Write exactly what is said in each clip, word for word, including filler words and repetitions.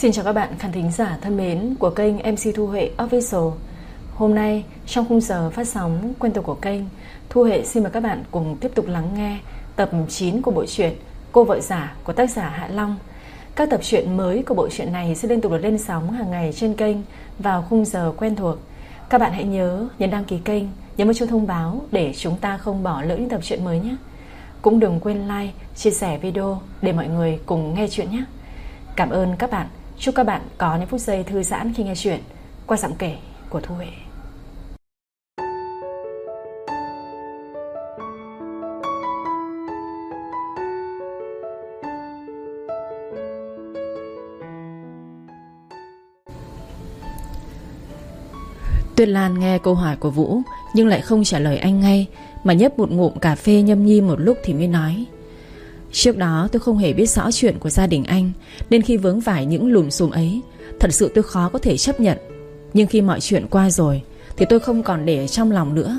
Xin chào các bạn khán thính giả thân mến của kênh em xê Thu Huệ Official. Hôm nay trong khung giờ phát sóng quen thuộc của kênh, Thu Huệ xin mời các bạn cùng tiếp tục lắng nghe tập chín của bộ truyện Cô Vợ Giả của tác giả Hạ Long. Các tập truyện mới của bộ truyện này sẽ liên tục được lên sóng hàng ngày trên kênh vào khung giờ quen thuộc. Các bạn hãy nhớ nhấn đăng ký kênh, nhấn vào chuông thông báo để chúng ta không bỏ lỡ những tập truyện mới nhé. Cũng đừng quên like, chia sẻ video để mọi người cùng nghe chuyện nhé. Cảm ơn các bạn. Chúc các bạn có những phút giây thư giãn khi nghe chuyện qua giọng kể của Thu Huệ. Tuyết Lan nghe câu hỏi của Vũ nhưng lại không trả lời anh ngay, mà nhấp một ngụm cà phê nhâm nhi một lúc thì mới nói: Trước đó tôi không hề biết rõ chuyện của gia đình anh, nên khi vướng phải những lùm xùm ấy, thật sự tôi khó có thể chấp nhận. Nhưng khi mọi chuyện qua rồi thì tôi không còn để trong lòng nữa.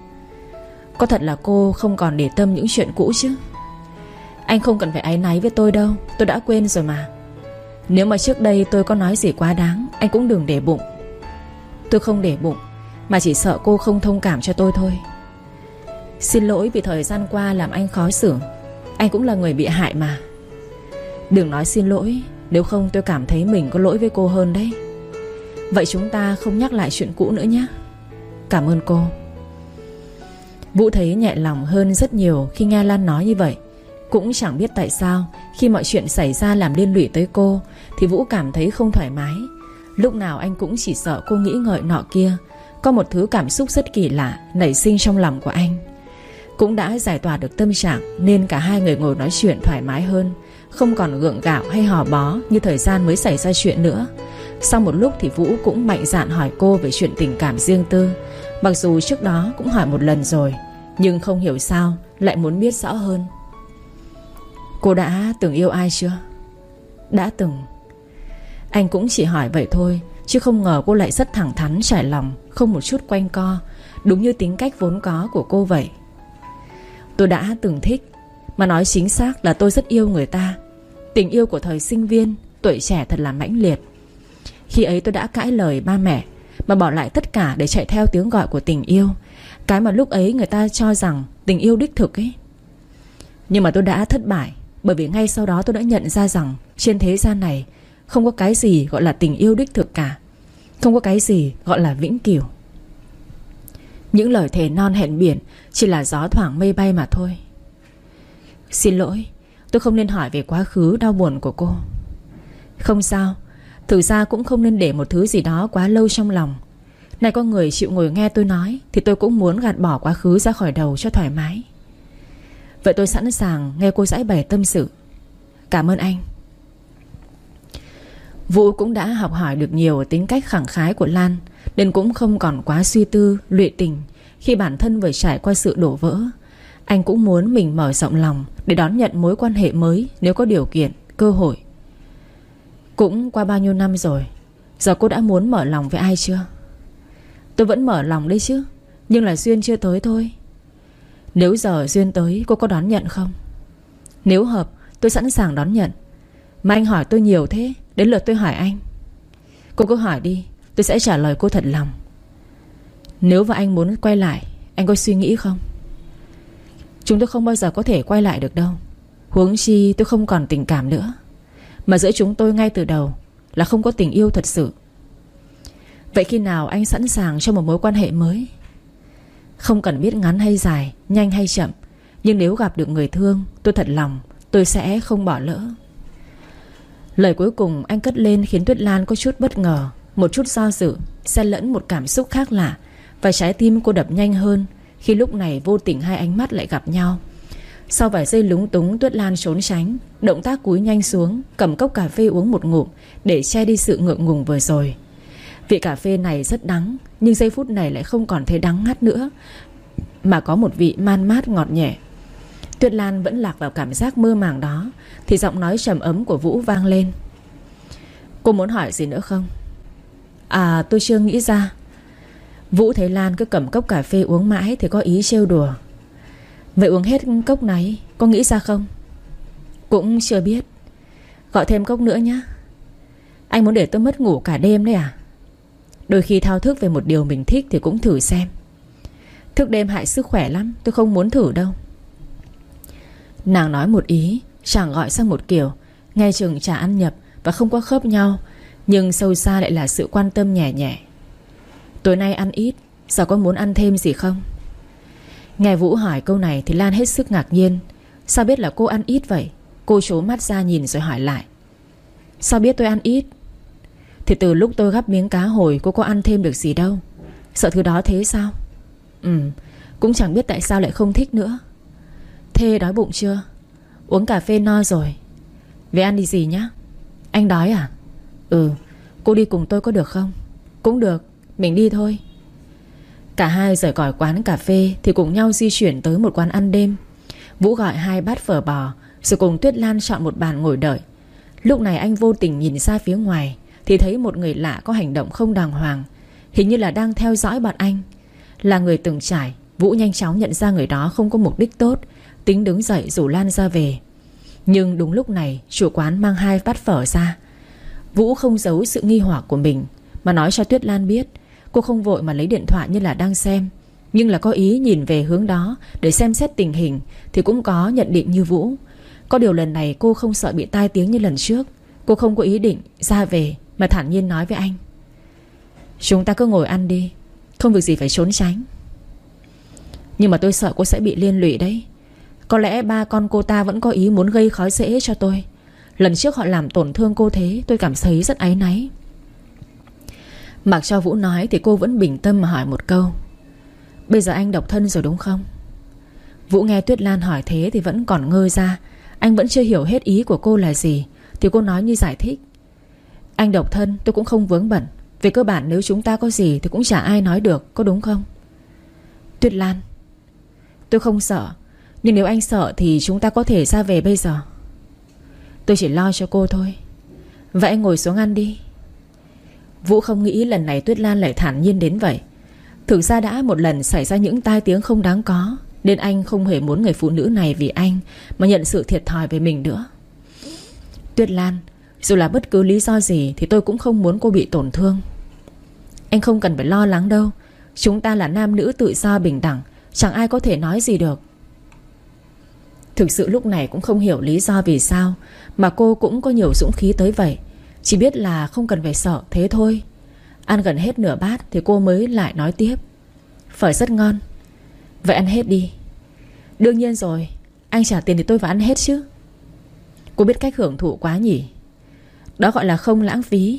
Có thật là cô không còn để tâm những chuyện cũ chứ? Anh không cần phải áy náy với tôi đâu, tôi đã quên rồi mà. Nếu mà trước đây tôi có nói gì quá đáng, anh cũng đừng để bụng. Tôi không để bụng, mà chỉ sợ cô không thông cảm cho tôi thôi. Xin lỗi vì thời gian qua làm anh khó xử. Anh cũng là người bị hại mà. Đừng nói xin lỗi, nếu không tôi cảm thấy mình có lỗi với cô hơn đấy. Vậy chúng ta không nhắc lại chuyện cũ nữa nhé. Cảm ơn cô. Vũ thấy nhẹ lòng hơn rất nhiều khi nghe Lan nói như vậy. Cũng chẳng biết tại sao khi mọi chuyện xảy ra làm liên lụy tới cô thì Vũ cảm thấy không thoải mái. Lúc nào anh cũng chỉ sợ cô nghĩ ngợi nọ kia. Có một thứ cảm xúc rất kỳ lạ nảy sinh trong lòng của anh. Cũng đã giải tỏa được tâm trạng nên cả hai người ngồi nói chuyện thoải mái hơn, không còn gượng gạo hay hò bó như thời gian mới xảy ra chuyện nữa. Sau một lúc thì Vũ cũng mạnh dạn hỏi cô về chuyện tình cảm riêng tư. Mặc dù trước đó cũng hỏi một lần rồi, nhưng không hiểu sao lại muốn biết rõ hơn. Cô đã từng yêu ai chưa? Đã từng. Anh cũng chỉ hỏi vậy thôi, chứ không ngờ cô lại rất thẳng thắn trải lòng, không một chút quanh co, đúng như tính cách vốn có của cô vậy. Tôi đã từng thích, mà nói chính xác là tôi rất yêu người ta. Tình yêu của thời sinh viên, tuổi trẻ thật là mãnh liệt. Khi ấy tôi đã cãi lời ba mẹ, mà bỏ lại tất cả để chạy theo tiếng gọi của tình yêu. Cái mà lúc ấy người ta cho rằng tình yêu đích thực ấy. Nhưng mà tôi đã thất bại, bởi vì ngay sau đó tôi đã nhận ra rằng trên thế gian này không có cái gì gọi là tình yêu đích thực cả. Không có cái gì gọi là vĩnh cửu. Những lời thề non hẹn biển chỉ là gió thoảng mây bay mà thôi. Xin lỗi, tôi không nên hỏi về quá khứ đau buồn của cô. Không sao, thực ra cũng không nên để một thứ gì đó quá lâu trong lòng. Này có người chịu ngồi nghe tôi nói thì tôi cũng muốn gạt bỏ quá khứ ra khỏi đầu cho thoải mái. Vậy tôi sẵn sàng nghe cô giải bày tâm sự. Cảm ơn anh. Vũ cũng đã học hỏi được nhiều tính cách khẳng khái của Lan, nên cũng không còn quá suy tư, lụy tình khi bản thân vừa trải qua sự đổ vỡ. Anh cũng muốn mình mở rộng lòng để đón nhận mối quan hệ mới nếu có điều kiện, cơ hội. Cũng qua bao nhiêu năm rồi, giờ cô đã muốn mở lòng với ai chưa? Tôi vẫn mở lòng đấy chứ, nhưng là duyên chưa tới thôi. Nếu giờ duyên tới, cô có đón nhận không? Nếu hợp, tôi sẵn sàng đón nhận. Mà anh hỏi tôi nhiều thế, đến lượt tôi hỏi anh. Cô cứ hỏi đi, tôi sẽ trả lời cô thật lòng. Nếu và anh muốn quay lại, anh có suy nghĩ không? Chúng tôi không bao giờ có thể quay lại được đâu. Huống chi tôi không còn tình cảm nữa. Mà giữa chúng tôi ngay từ đầu là không có tình yêu thật sự. Vậy khi nào anh sẵn sàng cho một mối quan hệ mới? Không cần biết ngắn hay dài, nhanh hay chậm, nhưng nếu gặp được người thương, tôi thật lòng, tôi sẽ không bỏ lỡ. Lời cuối cùng anh cất lên khiến Tuyết Lan có chút bất ngờ, một chút do dự, xen lẫn một cảm xúc khác lạ. Và trái tim cô đập nhanh hơn khi lúc này vô tình hai ánh mắt lại gặp nhau. Sau vài giây lúng túng, Tuyết Lan trốn tránh, động tác cúi nhanh xuống, cầm cốc cà phê uống một ngụm để che đi sự ngượng ngùng vừa rồi. Vị cà phê này rất đắng, nhưng giây phút này lại không còn thấy đắng ngắt nữa, mà có một vị man mát ngọt nhẹ. Tuyết Lan vẫn lạc vào cảm giác mơ màng đó thì giọng nói trầm ấm của Vũ vang lên. Cô muốn hỏi gì nữa không? À, tôi chưa nghĩ ra. Vũ thấy Lan cứ cầm cốc cà phê uống mãi thì có ý trêu đùa. Vậy uống hết cốc này có nghĩ ra không? Cũng chưa biết. Gọi thêm cốc nữa nhé. Anh muốn để tôi mất ngủ cả đêm đấy à? Đôi khi thao thức về một điều mình thích thì cũng thử xem. Thức đêm hại sức khỏe lắm, tôi không muốn thử đâu. Nàng nói một ý, chàng gọi sang một kiểu, nghe chừng chả ăn nhập và không có khớp nhau, nhưng sâu xa lại là sự quan tâm nhẹ nhẹ. Tối nay ăn ít, sao có muốn ăn thêm gì không? Nghe Vũ hỏi câu này thì Lan hết sức ngạc nhiên. Sao biết là cô ăn ít vậy? Cô trố mắt ra nhìn rồi hỏi lại. Sao biết tôi ăn ít? Thì từ lúc tôi gắp miếng cá hồi cô có ăn thêm được gì đâu. Sợ thứ đó thế sao? Ừ, cũng chẳng biết tại sao lại không thích nữa. Thế đói bụng chưa? Uống cà phê no rồi. Về ăn đi gì nhá? Anh đói à? Ừ, cô đi cùng tôi có được không? Cũng được, mình đi thôi. Cả hai rời khỏi quán cà phê thì cùng nhau di chuyển tới một quán ăn đêm. Vũ gọi hai bát phở bò, rồi cùng Tuyết Lan chọn một bàn ngồi đợi. Lúc này anh vô tình nhìn ra phía ngoài thì thấy một người lạ có hành động không đàng hoàng, hình như là đang theo dõi bọn anh. Là người từng trải, Vũ nhanh chóng nhận ra người đó không có mục đích tốt, tính đứng dậy rủ Lan ra về. Nhưng đúng lúc này chủ quán mang hai bát phở ra. Vũ không giấu sự nghi hoặc của mình, mà nói cho Tuyết Lan biết. Cô không vội mà lấy điện thoại như là đang xem, nhưng là có ý nhìn về hướng đó để xem xét tình hình, thì cũng có nhận định như Vũ. Có điều lần này cô không sợ bị tai tiếng như lần trước. Cô không có ý định ra về, mà thản nhiên nói với anh. Chúng ta cứ ngồi ăn đi, không việc gì phải trốn tránh. Nhưng mà tôi sợ cô sẽ bị liên lụy đấy. Có lẽ ba con cô ta vẫn có ý muốn gây khó dễ cho tôi. Lần trước họ làm tổn thương cô thế, tôi cảm thấy rất áy náy. Mặc cho Vũ nói thì cô vẫn bình tâm mà hỏi một câu. Bây giờ anh độc thân rồi đúng không? Vũ nghe Tuyết Lan hỏi thế thì vẫn còn ngơ ra. Anh vẫn chưa hiểu hết ý của cô là gì, thì cô nói như giải thích. Anh độc thân tôi cũng không vướng bận. Về cơ bản nếu chúng ta có gì thì cũng chả ai nói được, có đúng không? Tuyết Lan, tôi không sợ, nhưng nếu anh sợ thì chúng ta có thể ra về bây giờ. Tôi chỉ lo cho cô thôi. Vậy anh ngồi xuống ăn đi. Vũ không nghĩ lần này Tuyết Lan lại thản nhiên đến vậy. Thực ra đã một lần xảy ra những tai tiếng không đáng có, nên anh không hề muốn người phụ nữ này vì anh mà nhận sự thiệt thòi về mình nữa. Tuyết Lan, dù là bất cứ lý do gì thì tôi cũng không muốn cô bị tổn thương. Anh không cần phải lo lắng đâu. Chúng ta là nam nữ tự do bình đẳng, chẳng ai có thể nói gì được. Thực sự lúc này cũng không hiểu lý do vì sao mà cô cũng có nhiều dũng khí tới vậy. Chỉ biết là không cần phải sợ thế thôi. Ăn gần hết nửa bát thì cô mới lại nói tiếp. Phở rất ngon. Vậy ăn hết đi. Đương nhiên rồi, anh trả tiền thì tôi phải ăn hết chứ. Cô biết cách hưởng thụ quá nhỉ. Đó gọi là không lãng phí.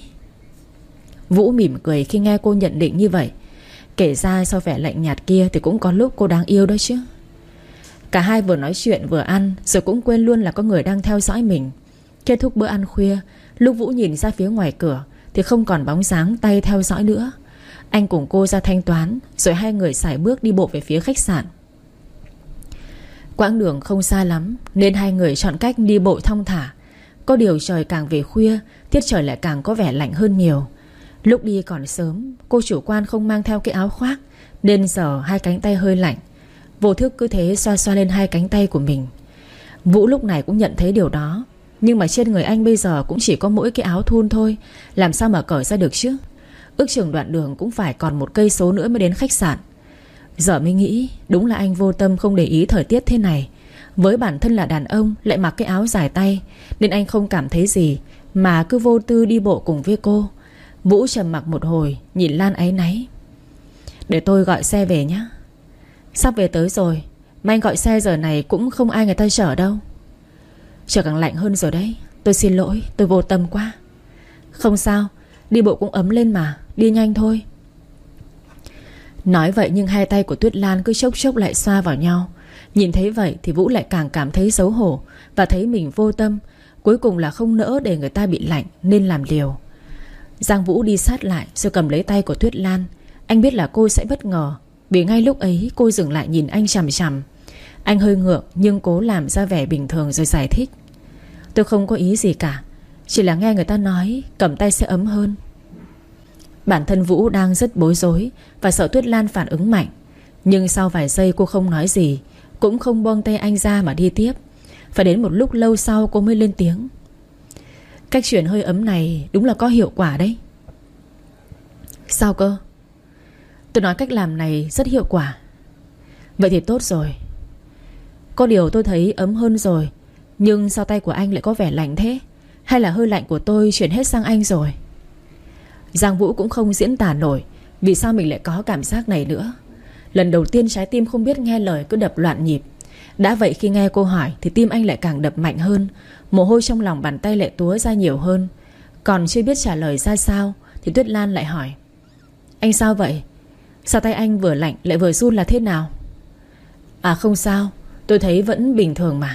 Vũ mỉm cười khi nghe cô nhận định như vậy. Kể ra sau vẻ lạnh nhạt kia thì cũng có lúc cô đáng yêu đó chứ. Cả hai vừa nói chuyện vừa ăn, rồi cũng quên luôn là có người đang theo dõi mình. Kết thúc bữa ăn khuya, lúc Vũ nhìn ra phía ngoài cửa thì không còn bóng dáng tay theo dõi nữa. Anh cùng cô ra thanh toán, rồi hai người sải bước đi bộ về phía khách sạn. Quãng đường không xa lắm nên hai người chọn cách đi bộ thong thả. Có điều trời càng về khuya, tiết trời lại càng có vẻ lạnh hơn nhiều. Lúc đi còn sớm, cô chủ quan không mang theo cái áo khoác, nên giờ hai cánh tay hơi lạnh. Vô thức cứ thế xoa xoa lên hai cánh tay của mình. Vũ lúc này cũng nhận thấy điều đó. Nhưng mà trên người anh bây giờ cũng chỉ có mỗi cái áo thun thôi, làm sao mà cởi ra được chứ. Ước chừng đoạn đường cũng phải còn một cây số nữa mới đến khách sạn. Giờ mới nghĩ, đúng là anh vô tâm không để ý thời tiết thế này. Với bản thân là đàn ông lại mặc cái áo dài tay, nên anh không cảm thấy gì, mà cứ vô tư đi bộ cùng với cô. Vũ trầm mặc một hồi, nhìn Lan áy náy. Để tôi gọi xe về nhé. Sắp về tới rồi, mà anh gọi xe giờ này cũng không ai người ta chở đâu. Trời càng lạnh hơn rồi đấy. Tôi xin lỗi, tôi vô tâm quá. Không sao, đi bộ cũng ấm lên mà. Đi nhanh thôi. Nói vậy nhưng hai tay của Tuyết Lan cứ chốc chốc lại xoa vào nhau. Nhìn thấy vậy thì Vũ lại càng cảm thấy xấu hổ, và thấy mình vô tâm. Cuối cùng là không nỡ để người ta bị lạnh nên làm liều. Giang Vũ đi sát lại rồi cầm lấy tay của Tuyết Lan. Anh biết là cô sẽ bất ngờ, vì ngay lúc ấy cô dừng lại nhìn anh chằm chằm. Anh hơi ngượng nhưng cố làm ra vẻ bình thường rồi giải thích. Tôi không có ý gì cả, chỉ là nghe người ta nói cầm tay sẽ ấm hơn. Bản thân Vũ đang rất bối rối và sợ Tuyết Lan phản ứng mạnh. Nhưng sau vài giây cô không nói gì, cũng không buông tay anh ra mà đi tiếp. Phải đến một lúc lâu sau cô mới lên tiếng. Cách truyền hơi ấm này đúng là có hiệu quả đấy. Sao cơ? Tôi nói cách làm này rất hiệu quả. Vậy thì tốt rồi. Có điều tôi thấy ấm hơn rồi, nhưng sao tay của anh lại có vẻ lạnh thế? Hay là hơi lạnh của tôi chuyển hết sang anh rồi? Giang Vũ cũng không diễn tả nổi vì sao mình lại có cảm giác này nữa. Lần đầu tiên trái tim không biết nghe lời cứ đập loạn nhịp. Đã vậy khi nghe cô hỏi thì tim anh lại càng đập mạnh hơn. Mồ hôi trong lòng bàn tay lại túa ra nhiều hơn. Còn chưa biết trả lời ra sao thì Tuyết Lan lại hỏi: Anh sao vậy? Sao tay anh vừa lạnh lại vừa run là thế nào? À không sao, tôi thấy vẫn bình thường mà.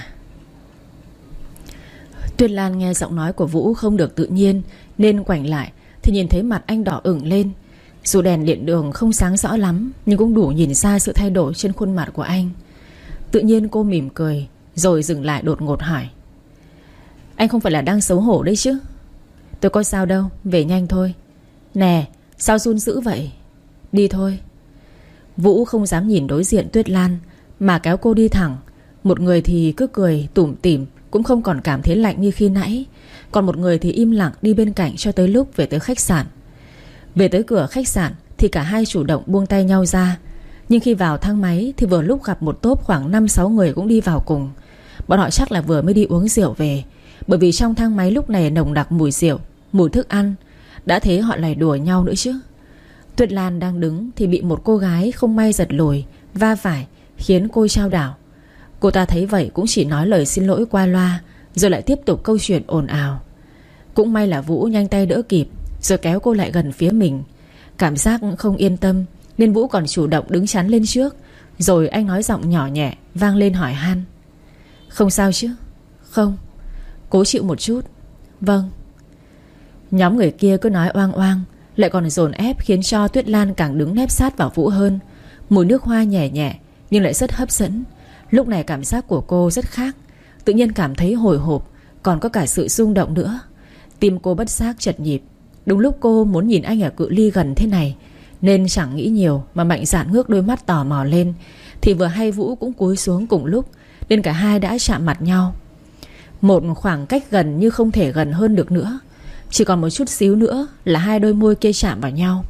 Tuyết Lan nghe giọng nói của Vũ không được tự nhiên nên ngoảnh lại thì nhìn thấy mặt anh đỏ ửng lên. Dù đèn điện đường không sáng rõ lắm nhưng cũng đủ nhìn ra sự thay đổi trên khuôn mặt của anh. Tự nhiên cô mỉm cười rồi dừng lại đột ngột hỏi: Anh không phải là đang xấu hổ đấy chứ? Tôi có sao đâu, về nhanh thôi. Nè, sao run dữ vậy? Đi thôi. Vũ không dám nhìn đối diện Tuyết Lan mà kéo cô đi thẳng. Một người thì cứ cười tủm tỉm, cũng không còn cảm thấy lạnh như khi nãy. Còn một người thì im lặng đi bên cạnh cho tới lúc về tới khách sạn. Về tới cửa khách sạn thì cả hai chủ động buông tay nhau ra. Nhưng khi vào thang máy thì vừa lúc gặp một tốp khoảng năm sáu người cũng đi vào cùng. Bọn họ chắc là vừa mới đi uống rượu về, bởi vì trong thang máy lúc này nồng đặc mùi rượu, mùi thức ăn. Đã thế họ lại đùa nhau nữa chứ. Tuyết Lan đang đứng thì bị một cô gái không may giật lùi, va phải, khiến cô chao đảo. Cô ta thấy vậy cũng chỉ nói lời xin lỗi qua loa, rồi lại tiếp tục câu chuyện ồn ào. Cũng may là Vũ nhanh tay đỡ kịp, rồi kéo cô lại gần phía mình. Cảm giác không yên tâm nên Vũ còn chủ động đứng chắn lên trước. Rồi anh nói giọng nhỏ nhẹ vang lên hỏi han: Không sao chứ? Không. Cố chịu một chút. Vâng. Nhóm người kia cứ nói oang oang, lại còn dồn ép khiến cho Tuyết Lan càng đứng nép sát vào Vũ hơn. Mùi nước hoa nhẹ nhẹ nhưng lại rất hấp dẫn. Lúc này cảm giác của cô rất khác. Tự nhiên cảm thấy hồi hộp, còn có cả sự rung động nữa. Tim cô bất giác chật nhịp. Đúng lúc cô muốn nhìn anh ở cự ly gần thế này nên chẳng nghĩ nhiều mà mạnh dạn ngước đôi mắt tò mò lên. Thì vừa hay Vũ cũng cúi xuống cùng lúc, nên cả hai đã chạm mặt nhau. Một khoảng cách gần như không thể gần hơn được nữa. Chỉ còn một chút xíu nữa là hai đôi môi kia chạm vào nhau.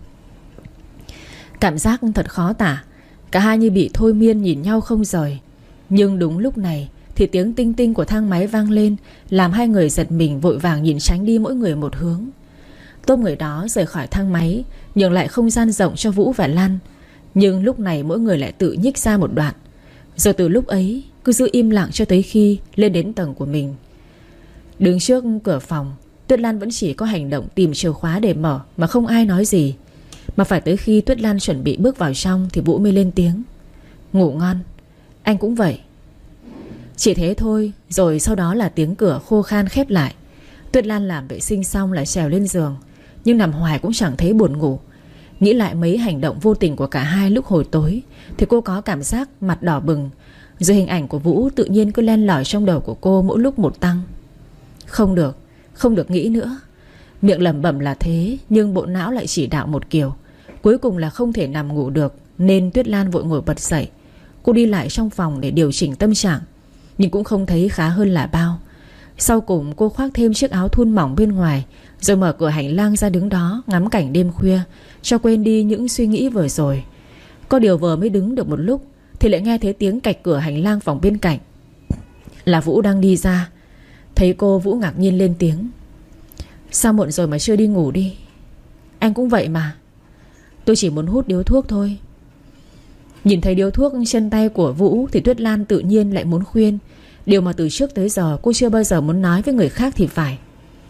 Cảm giác thật khó tả. Cả hai như bị thôi miên nhìn nhau không rời. Nhưng đúng lúc này thì tiếng tinh tinh của thang máy vang lên, làm hai người giật mình vội vàng nhìn tránh đi mỗi người một hướng. Tốp người đó rời khỏi thang máy, nhường lại không gian rộng cho Vũ và Lan. Nhưng lúc này mỗi người lại tự nhích ra một đoạn. Rồi từ lúc ấy cứ giữ im lặng cho tới khi lên đến tầng của mình. Đứng trước cửa phòng, Tuyết Lan vẫn chỉ có hành động tìm chìa khóa để mở mà không ai nói gì. Mà phải tới khi Tuyết Lan chuẩn bị bước vào trong thì Vũ mới lên tiếng: Ngủ ngon. Anh cũng vậy. Chỉ thế thôi, rồi sau đó là tiếng cửa khô khan khép lại. Tuyết Lan làm vệ sinh xong lại trèo lên giường, nhưng nằm hoài cũng chẳng thấy buồn ngủ. Nghĩ lại mấy hành động vô tình của cả hai lúc hồi tối thì cô có cảm giác mặt đỏ bừng. Rồi hình ảnh của Vũ tự nhiên cứ len lỏi trong đầu của cô mỗi lúc một tăng. Không được, không được nghĩ nữa. Miệng lẩm bẩm là thế, nhưng bộ não lại chỉ đạo một kiểu. Cuối cùng là không thể nằm ngủ được, nên Tuyết Lan vội ngồi bật dậy. Cô đi lại trong phòng để điều chỉnh tâm trạng, nhưng cũng không thấy khá hơn là bao. Sau cùng cô khoác thêm chiếc áo thun mỏng bên ngoài, rồi mở cửa hành lang ra đứng đó ngắm cảnh đêm khuya, cho quên đi những suy nghĩ vừa rồi. Có điều vừa mới đứng được một lúc thì lại nghe thấy tiếng cạch cửa hành lang phòng bên cạnh. Là Vũ đang đi ra. Thấy cô, Vũ ngạc nhiên lên tiếng: Sao muộn rồi mà chưa đi ngủ đi? Anh cũng vậy mà. Tôi chỉ muốn hút điếu thuốc thôi. Nhìn thấy điếu thuốc trên tay của Vũ thì Tuyết Lan tự nhiên lại muốn khuyên điều mà từ trước tới giờ cô chưa bao giờ muốn nói với người khác thì phải.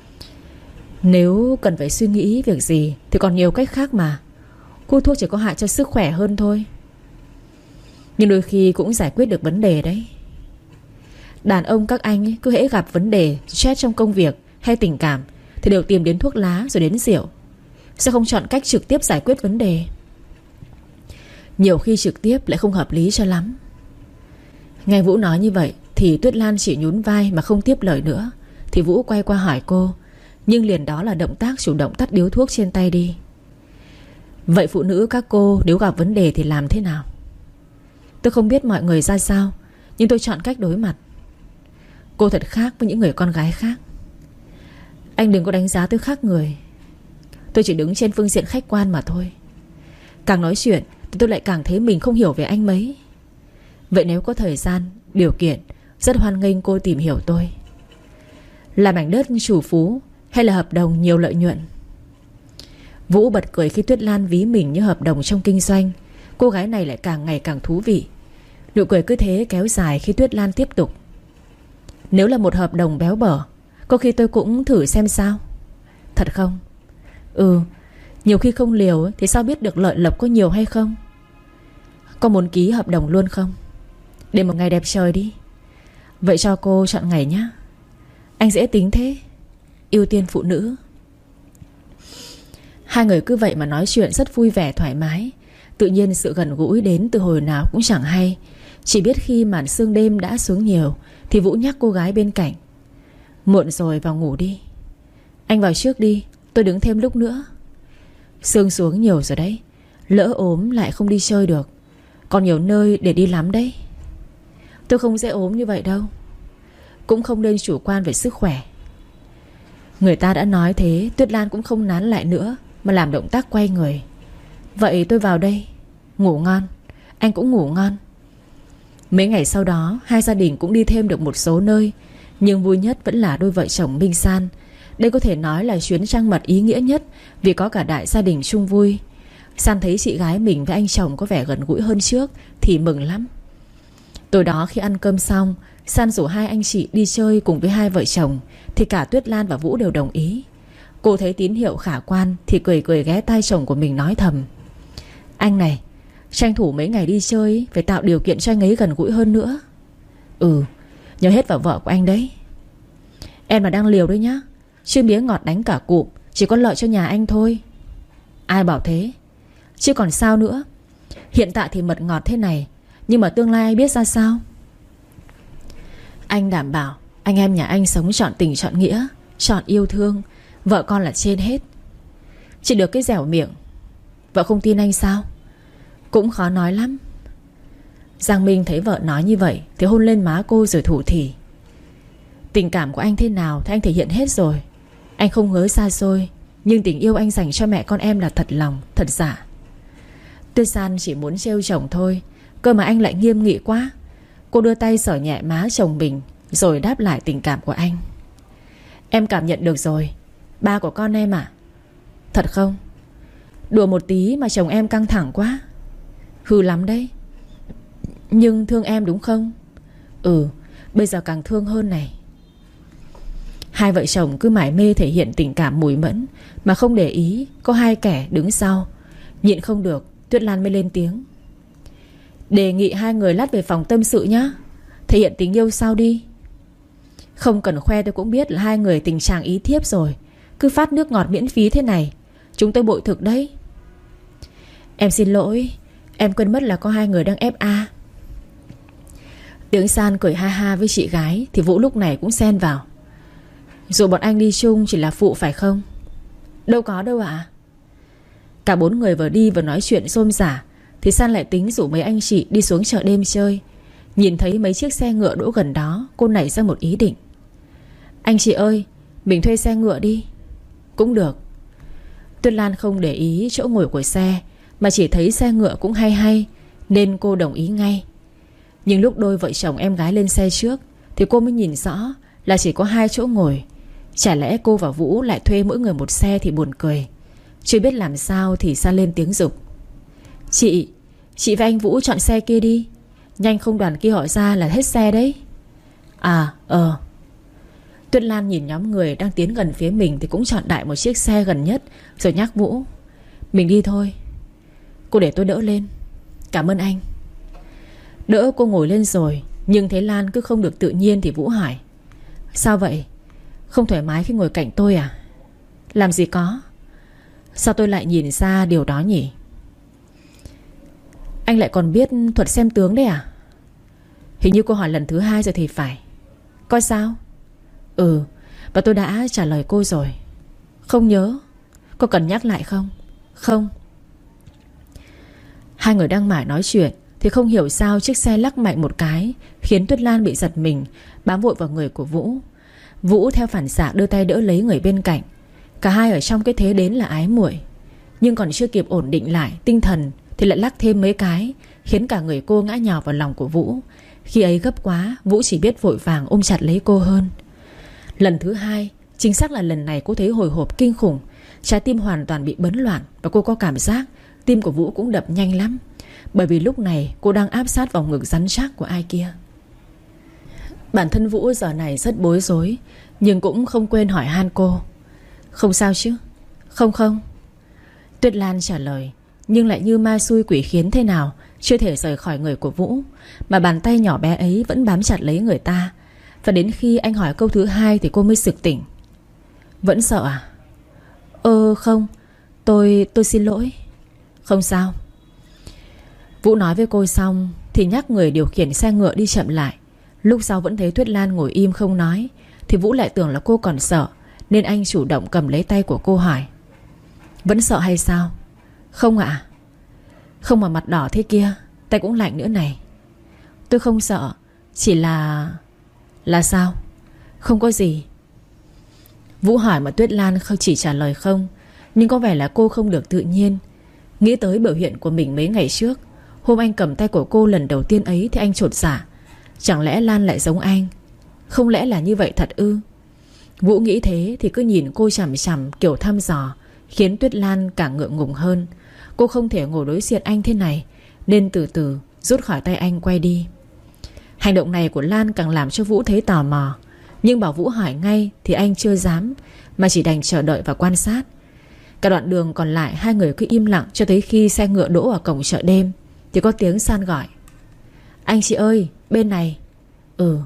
Nếu cần phải suy nghĩ việc gì thì còn nhiều cách khác mà. Hút thuốc chỉ có hại cho sức khỏe hơn thôi. Nhưng đôi khi cũng giải quyết được vấn đề đấy. Đàn ông các anh ấy, cứ hễ gặp vấn đề stress trong công việc hay tình cảm thì đều tìm đến thuốc lá rồi đến rượu. Sao không chọn cách trực tiếp giải quyết vấn đề? Nhiều khi trực tiếp lại không hợp lý cho lắm. Nghe Vũ nói như vậy thì Tuyết Lan chỉ nhún vai mà không tiếp lời nữa. Thì Vũ quay qua hỏi cô, nhưng liền đó là động tác chủ động tắt điếu thuốc trên tay đi. Vậy phụ nữ các cô nếu gặp vấn đề thì làm thế nào? Tôi không biết mọi người ra sao, nhưng tôi chọn cách đối mặt. Cô thật khác với những người con gái khác. Anh đừng có đánh giá tôi khác người. Tôi chỉ đứng trên phương diện khách quan mà thôi. Càng nói chuyện thì tôi lại càng thấy mình không hiểu về anh mấy. Vậy nếu có thời gian, điều kiện, rất hoan nghênh cô tìm hiểu tôi. Là mảnh đất chủ phú hay là hợp đồng nhiều lợi nhuận? Vũ bật cười khi Tuyết Lan ví mình như hợp đồng trong kinh doanh. Cô gái này lại càng ngày càng thú vị. Nụ cười cứ thế kéo dài khi Tuyết Lan tiếp tục. Nếu là một hợp đồng béo bở, có khi tôi cũng thử xem sao. Thật không? Ừ. Nhiều khi không liều thì sao biết được lợi lộc có nhiều hay không? Có muốn ký hợp đồng luôn không? Để một ngày đẹp trời đi. Vậy cho cô chọn ngày nhé. Anh dễ tính thế. Ưu tiên phụ nữ. Hai người cứ vậy mà nói chuyện rất vui vẻ thoải mái. Tự nhiên sự gần gũi đến từ hồi nào cũng chẳng hay. Chỉ biết khi màn sương đêm đã xuống nhiều thì Vũ nhắc cô gái bên cạnh. Muộn rồi, vào ngủ đi. Anh vào trước đi, tôi đứng thêm lúc nữa. Sương xuống nhiều rồi đấy. Lỡ ốm lại không đi chơi được. Còn nhiều nơi để đi lắm đấy. Tôi không dễ ốm như vậy đâu. Cũng không nên chủ quan về sức khỏe. Người ta đã nói thế. Tuyết Lan cũng không nán lại nữa mà làm động tác quay người. Vậy tôi vào đây. Ngủ ngon. Anh cũng ngủ ngon. Mấy ngày sau đó hai gia đình cũng đi thêm được một số nơi. Nhưng vui nhất vẫn là đôi vợ chồng Minh San. Đây có thể nói là chuyến trăng mật ý nghĩa nhất, vì có cả đại gia đình chung vui. San thấy chị gái mình với anh chồng có vẻ gần gũi hơn trước thì mừng lắm. Tối đó khi ăn cơm xong, San rủ hai anh chị đi chơi cùng với hai vợ chồng thì cả Tuyết Lan và Vũ đều đồng ý. Cô thấy tín hiệu khả quan thì cười cười ghé tai chồng của mình nói thầm. Anh này, tranh thủ mấy ngày đi chơi phải tạo điều kiện cho anh ấy gần gũi hơn nữa. Ừ, nhớ hết vào vợ của anh đấy. Em là đang liều đấy nhá. Chứ miếng ngọt đánh cả cụm chỉ có lợi cho nhà anh thôi. Ai bảo thế? Chứ còn sao nữa. Hiện tại thì mật ngọt thế này, nhưng mà tương lai ai biết ra sao. Anh đảm bảo anh em nhà anh sống trọn tình trọn nghĩa, trọn yêu thương. Vợ con là trên hết. Chỉ được cái dẻo miệng. Vợ không tin anh sao? Cũng khó nói lắm. Giang Minh thấy vợ nói như vậy thì hôn lên má cô rồi thủ thỉ. Tình cảm của anh thế nào thì anh thể hiện hết rồi. Anh không hứa xa xôi, nhưng tình yêu anh dành cho mẹ con em là thật lòng, thật dạ. Tuyết San chỉ muốn trêu chồng thôi, cơ mà anh lại nghiêm nghị quá. Cô đưa tay sờ nhẹ má chồng mình rồi đáp lại tình cảm của anh. Em cảm nhận được rồi. Ba của con em à? Thật không? Đùa một tí mà chồng em căng thẳng quá. Hư lắm đấy. Nhưng thương em đúng không? Ừ, bây giờ càng thương hơn này. Hai vợ chồng cứ mải mê thể hiện tình cảm mùi mẫn mà không để ý có hai kẻ đứng sau. Nhịn không được, Tuyết Lan mới lên tiếng. Đề nghị hai người lát về phòng tâm sự nhá. Thể hiện tình yêu sao đi. Không cần khoe tôi cũng biết là hai người tình trạng ý thiếp rồi. Cứ phát nước ngọt miễn phí thế này, chúng tôi bội thực đấy. Em xin lỗi, em quên mất là có hai người đang ép a. Tiếng San cười ha ha với chị gái thì Vũ lúc này cũng xen vào. Rồi bọn anh đi chung chỉ là phụ phải không? Đâu có đâu ạ. Cả bốn người vừa đi vừa nói chuyện xôm xả thì San lại tính rủ mấy anh chị đi xuống chợ đêm chơi. Nhìn thấy mấy chiếc xe ngựa đỗ gần đó, cô nảy ra một ý định. Anh chị ơi, mình thuê xe ngựa đi. Cũng được. Tuyết Lan không để ý chỗ ngồi của xe, mà chỉ thấy xe ngựa cũng hay hay, nên cô đồng ý ngay. Nhưng lúc đôi vợ chồng em gái lên xe trước thì cô mới nhìn rõ là chỉ có hai chỗ ngồi. Chả lẽ cô và Vũ lại thuê mỗi người một xe thì buồn cười. Chưa biết làm sao thì San lên tiếng giục. Chị, chị và anh Vũ chọn xe kia đi. Nhanh không đoàn kia họ ra là hết xe đấy. À, ờ Tuyết Lan nhìn nhóm người đang tiến gần phía mình thì cũng chọn đại một chiếc xe gần nhất, rồi nhắc Vũ. Mình đi thôi. Cô để tôi đỡ lên. Cảm ơn anh. Đỡ cô ngồi lên rồi, nhưng thấy Lan cứ không được tự nhiên thì Vũ hỏi. Sao vậy? Không thoải mái khi ngồi cạnh tôi à? Làm gì có. Sao tôi lại nhìn ra điều đó nhỉ? Anh lại còn biết thuật xem tướng đấy à? Hình như cô hỏi lần thứ hai rồi thì phải. Coi sao? Ừ, và tôi đã trả lời cô rồi. Không nhớ. Có cần nhắc lại không? Không. Hai người đang mải nói chuyện thì không hiểu sao chiếc xe lắc mạnh một cái, khiến Tuyết Lan bị giật mình, bám vội vào người của Vũ. Vũ theo phản xạ đưa tay đỡ lấy người bên cạnh. Cả hai ở trong cái thế đến là ái muội, nhưng còn chưa kịp ổn định lại tinh thần thì lại lắc thêm mấy cái, khiến cả người cô ngã nhào vào lòng của Vũ. Khi ấy gấp quá, Vũ chỉ biết vội vàng ôm chặt lấy cô hơn. Lần thứ hai, chính xác là lần này cô thấy hồi hộp kinh khủng. Trái tim hoàn toàn bị bấn loạn, và cô có cảm giác tim của Vũ cũng đập nhanh lắm. Bởi vì lúc này cô đang áp sát vào ngực rắn chắc của ai kia. Bản thân Vũ giờ này rất bối rối, nhưng cũng không quên hỏi han cô: "Không sao chứ?" "Không không." Tuyết Lan trả lời, nhưng lại như ma xui quỷ khiến thế nào, chưa thể rời khỏi người của Vũ, mà bàn tay nhỏ bé ấy vẫn bám chặt lấy người ta. Và đến khi anh hỏi câu thứ hai thì cô mới sực tỉnh. "Vẫn sợ à?" "Ơ không, tôi tôi xin lỗi." "Không sao." Vũ nói với cô xong thì nhắc người điều khiển xe ngựa đi chậm lại. Lúc sau vẫn thấy Tuyết Lan ngồi im không nói, thì Vũ lại tưởng là cô còn sợ, nên anh chủ động cầm lấy tay của cô hỏi: "Vẫn sợ hay sao?" "Không ạ." "Không mà mặt đỏ thế kia, tay cũng lạnh nữa này." "Tôi không sợ, chỉ là..." "Là sao?" "Không có gì." Vũ hỏi mà Tuyết Lan không chỉ trả lời không, nhưng có vẻ là cô không được tự nhiên. Nghĩ tới biểu hiện của mình mấy ngày trước, hôm anh cầm tay của cô lần đầu tiên ấy, thì anh chột dạ. Chẳng lẽ Lan lại giống anh? Không lẽ là như vậy thật ư? Vũ nghĩ thế thì cứ nhìn cô chằm chằm kiểu thăm dò, khiến Tuyết Lan càng ngượng ngùng hơn. Cô không thể ngồi đối diện anh thế này, nên từ từ rút khỏi tay anh quay đi. Hành động này của Lan càng làm cho Vũ thấy tò mò, nhưng bảo Vũ hỏi ngay thì anh chưa dám, mà chỉ đành chờ đợi và quan sát. Cả đoạn đường còn lại hai người cứ im lặng cho tới khi xe ngựa đỗ ở cổng chợ đêm thì có tiếng San gọi: "Anh chị ơi, bên này." "Ừ."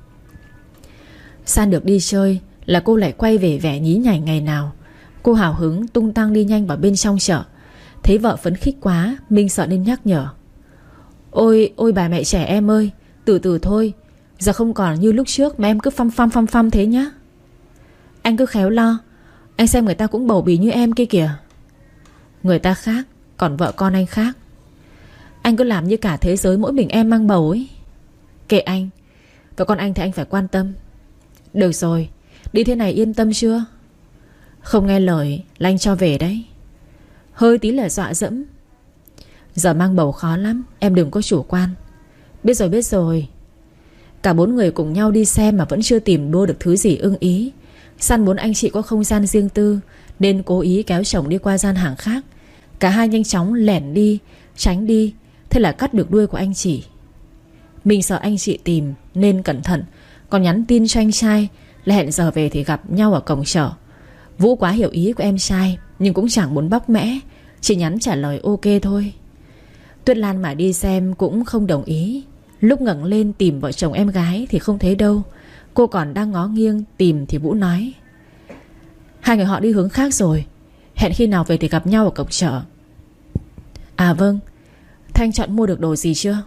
San được đi chơi là cô lại quay về vẻ nhí nhảnh ngày nào. Cô hào hứng tung tăng đi nhanh vào bên trong chợ. Thấy vợ phấn khích quá, Minh sợ nên nhắc nhở: Ôi, ôi bà mẹ trẻ em ơi, từ từ thôi, giờ không còn như lúc trước mà em cứ phăm phăm phăm phăm thế nhá." "Anh cứ khéo lo, anh xem người ta cũng bầu bì như em kia kìa." "Người ta khác, còn vợ con anh khác. Anh cứ làm như cả thế giới mỗi mình em mang bầu ấy." "Kệ anh, vợ con anh thì anh phải quan tâm." "Được rồi, đi thế này yên tâm chưa?" "Không nghe lời là anh cho về đấy." "Hơi tí là dọa dẫm." "Giờ mang bầu khó lắm, em đừng có chủ quan." "Biết rồi biết rồi." Cả bốn người cùng nhau đi xem mà vẫn chưa tìm đua được thứ gì ưng ý. San muốn anh chị có không gian riêng tư, nên cố ý kéo chồng đi qua gian hàng khác. Cả hai nhanh chóng lẻn đi, tránh đi, thế là cắt được đuôi của anh chị. Mình sợ anh chị tìm nên cẩn thận, còn nhắn tin cho anh trai là hẹn giờ về thì gặp nhau ở cổng chợ. Vũ quá hiểu ý của em trai, nhưng cũng chẳng muốn bóc mẽ, chỉ nhắn trả lời ok thôi. Tuyết Lan mà đi xem cũng không đồng ý. Lúc ngẩng lên tìm vợ chồng em gái thì không thấy đâu. Cô còn đang ngó nghiêng tìm thì Vũ nói: "Hai người họ đi hướng khác rồi, hẹn khi nào về thì gặp nhau ở cổng chợ." "À vâng. Thanh chọn mua được đồ gì chưa?"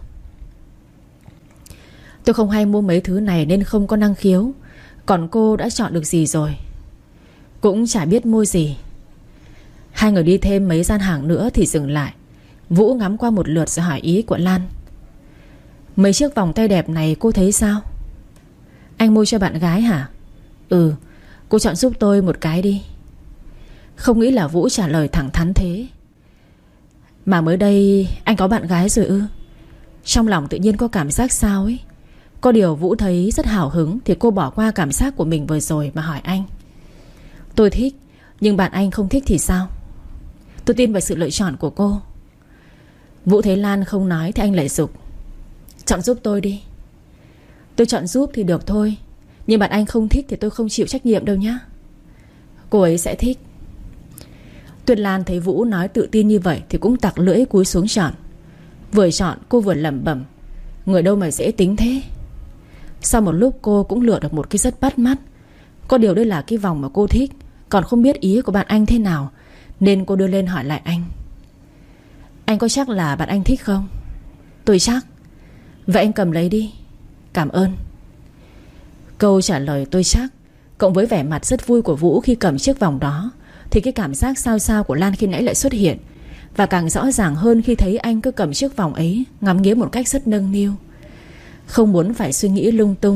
"Tôi không hay mua mấy thứ này nên không có năng khiếu. Còn cô đã chọn được gì rồi?" "Cũng chả biết mua gì." Hai người đi thêm mấy gian hàng nữa thì dừng lại. Vũ ngắm qua một lượt rồi hỏi ý của Lan: "Mấy chiếc vòng tay đẹp này cô thấy sao?" "Anh mua cho bạn gái hả?" "Ừ, cô chọn giúp tôi một cái đi." Không nghĩ là Vũ trả lời thẳng thắn thế. "Mà mới đây anh có bạn gái rồi ư?" Trong lòng tự nhiên có cảm giác sao ấy. Có điều Vũ thấy rất hào hứng thì cô bỏ qua cảm giác của mình vừa rồi mà hỏi anh: "Tôi thích, nhưng bạn anh không thích thì sao?" "Tôi tin vào sự lựa chọn của cô." Vũ thấy Lan không nói thì anh lại giục: "Chọn giúp tôi đi." "Tôi chọn giúp thì được thôi, nhưng bạn anh không thích thì tôi không chịu trách nhiệm đâu nhá." "Cô ấy sẽ thích." Tuyết Lan thấy Vũ nói tự tin như vậy thì cũng tặc lưỡi cúi xuống chọn. Vừa chọn cô vừa lẩm bẩm: người đâu mà dễ tính thế. Sau một lúc cô cũng lựa được một cái rất bắt mắt. Có điều đây là cái vòng mà cô thích, còn không biết ý của bạn anh thế nào, nên cô đưa lên hỏi lại anh: "Anh có chắc là bạn anh thích không?" "Tôi chắc." "Vậy anh cầm lấy đi." "Cảm ơn." Câu trả lời "tôi chắc" cộng với vẻ mặt rất vui của Vũ khi cầm chiếc vòng đó, thì cái cảm giác sao sao của Lan khi nãy lại xuất hiện. Và càng rõ ràng hơn khi thấy anh cứ cầm chiếc vòng ấy, ngắm nghía một cách rất nâng niu. Không muốn phải suy nghĩ lung tung,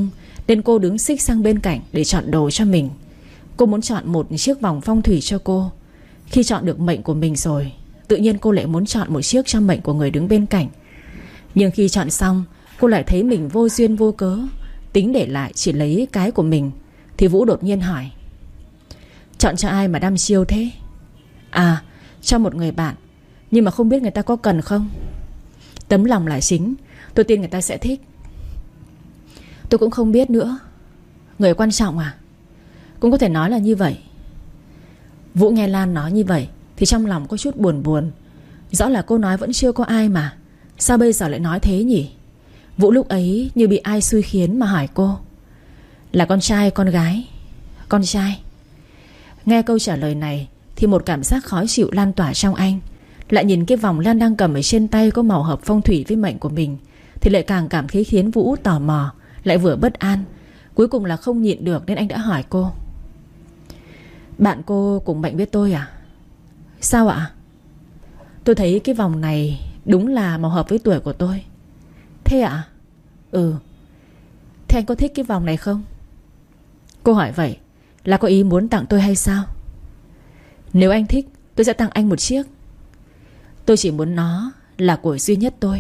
nên cô đứng xích sang bên cạnh để chọn đồ cho mình. Cô muốn chọn một chiếc vòng phong thủy cho cô. Khi chọn được mệnh của mình rồi, tự nhiên cô lại muốn chọn một chiếc cho mệnh của người đứng bên cạnh. Nhưng khi chọn xong, cô lại thấy mình vô duyên vô cớ, tính để lại chỉ lấy cái của mình. Thì Vũ đột nhiên hỏi: chọn cho ai mà đăm chiêu thế? À, cho một người bạn, nhưng mà không biết người ta có cần không. Tấm lòng là chính, tôi tin người ta sẽ thích. Tôi cũng không biết nữa. Người quan trọng à? Cũng có thể nói là như vậy. Vũ nghe Lan nói như vậy thì trong lòng có chút buồn buồn. Rõ là cô nói vẫn chưa có ai mà, sao bây giờ lại nói thế nhỉ? Vũ lúc ấy như bị ai xui khiến mà hỏi cô: là con trai con gái? Con trai. Nghe câu trả lời này thì một cảm giác khó chịu lan tỏa trong anh. Lại nhìn cái vòng Lan đang cầm ở trên tay có màu hợp phong thủy với mệnh của mình thì lại càng cảm thấy khiến Vũ tò mò, lại vừa bất an. Cuối cùng là không nhịn được nên anh đã hỏi cô: bạn cô cùng mệnh với tôi à? Sao ạ? Tôi thấy cái vòng này đúng là màu hợp với tuổi của tôi. Thế ạ? Ừ. Thế anh có thích cái vòng này không? Cô hỏi vậy là có ý muốn tặng tôi hay sao? Nếu anh thích, tôi sẽ tặng anh một chiếc. Tôi chỉ muốn nó là của duy nhất tôi.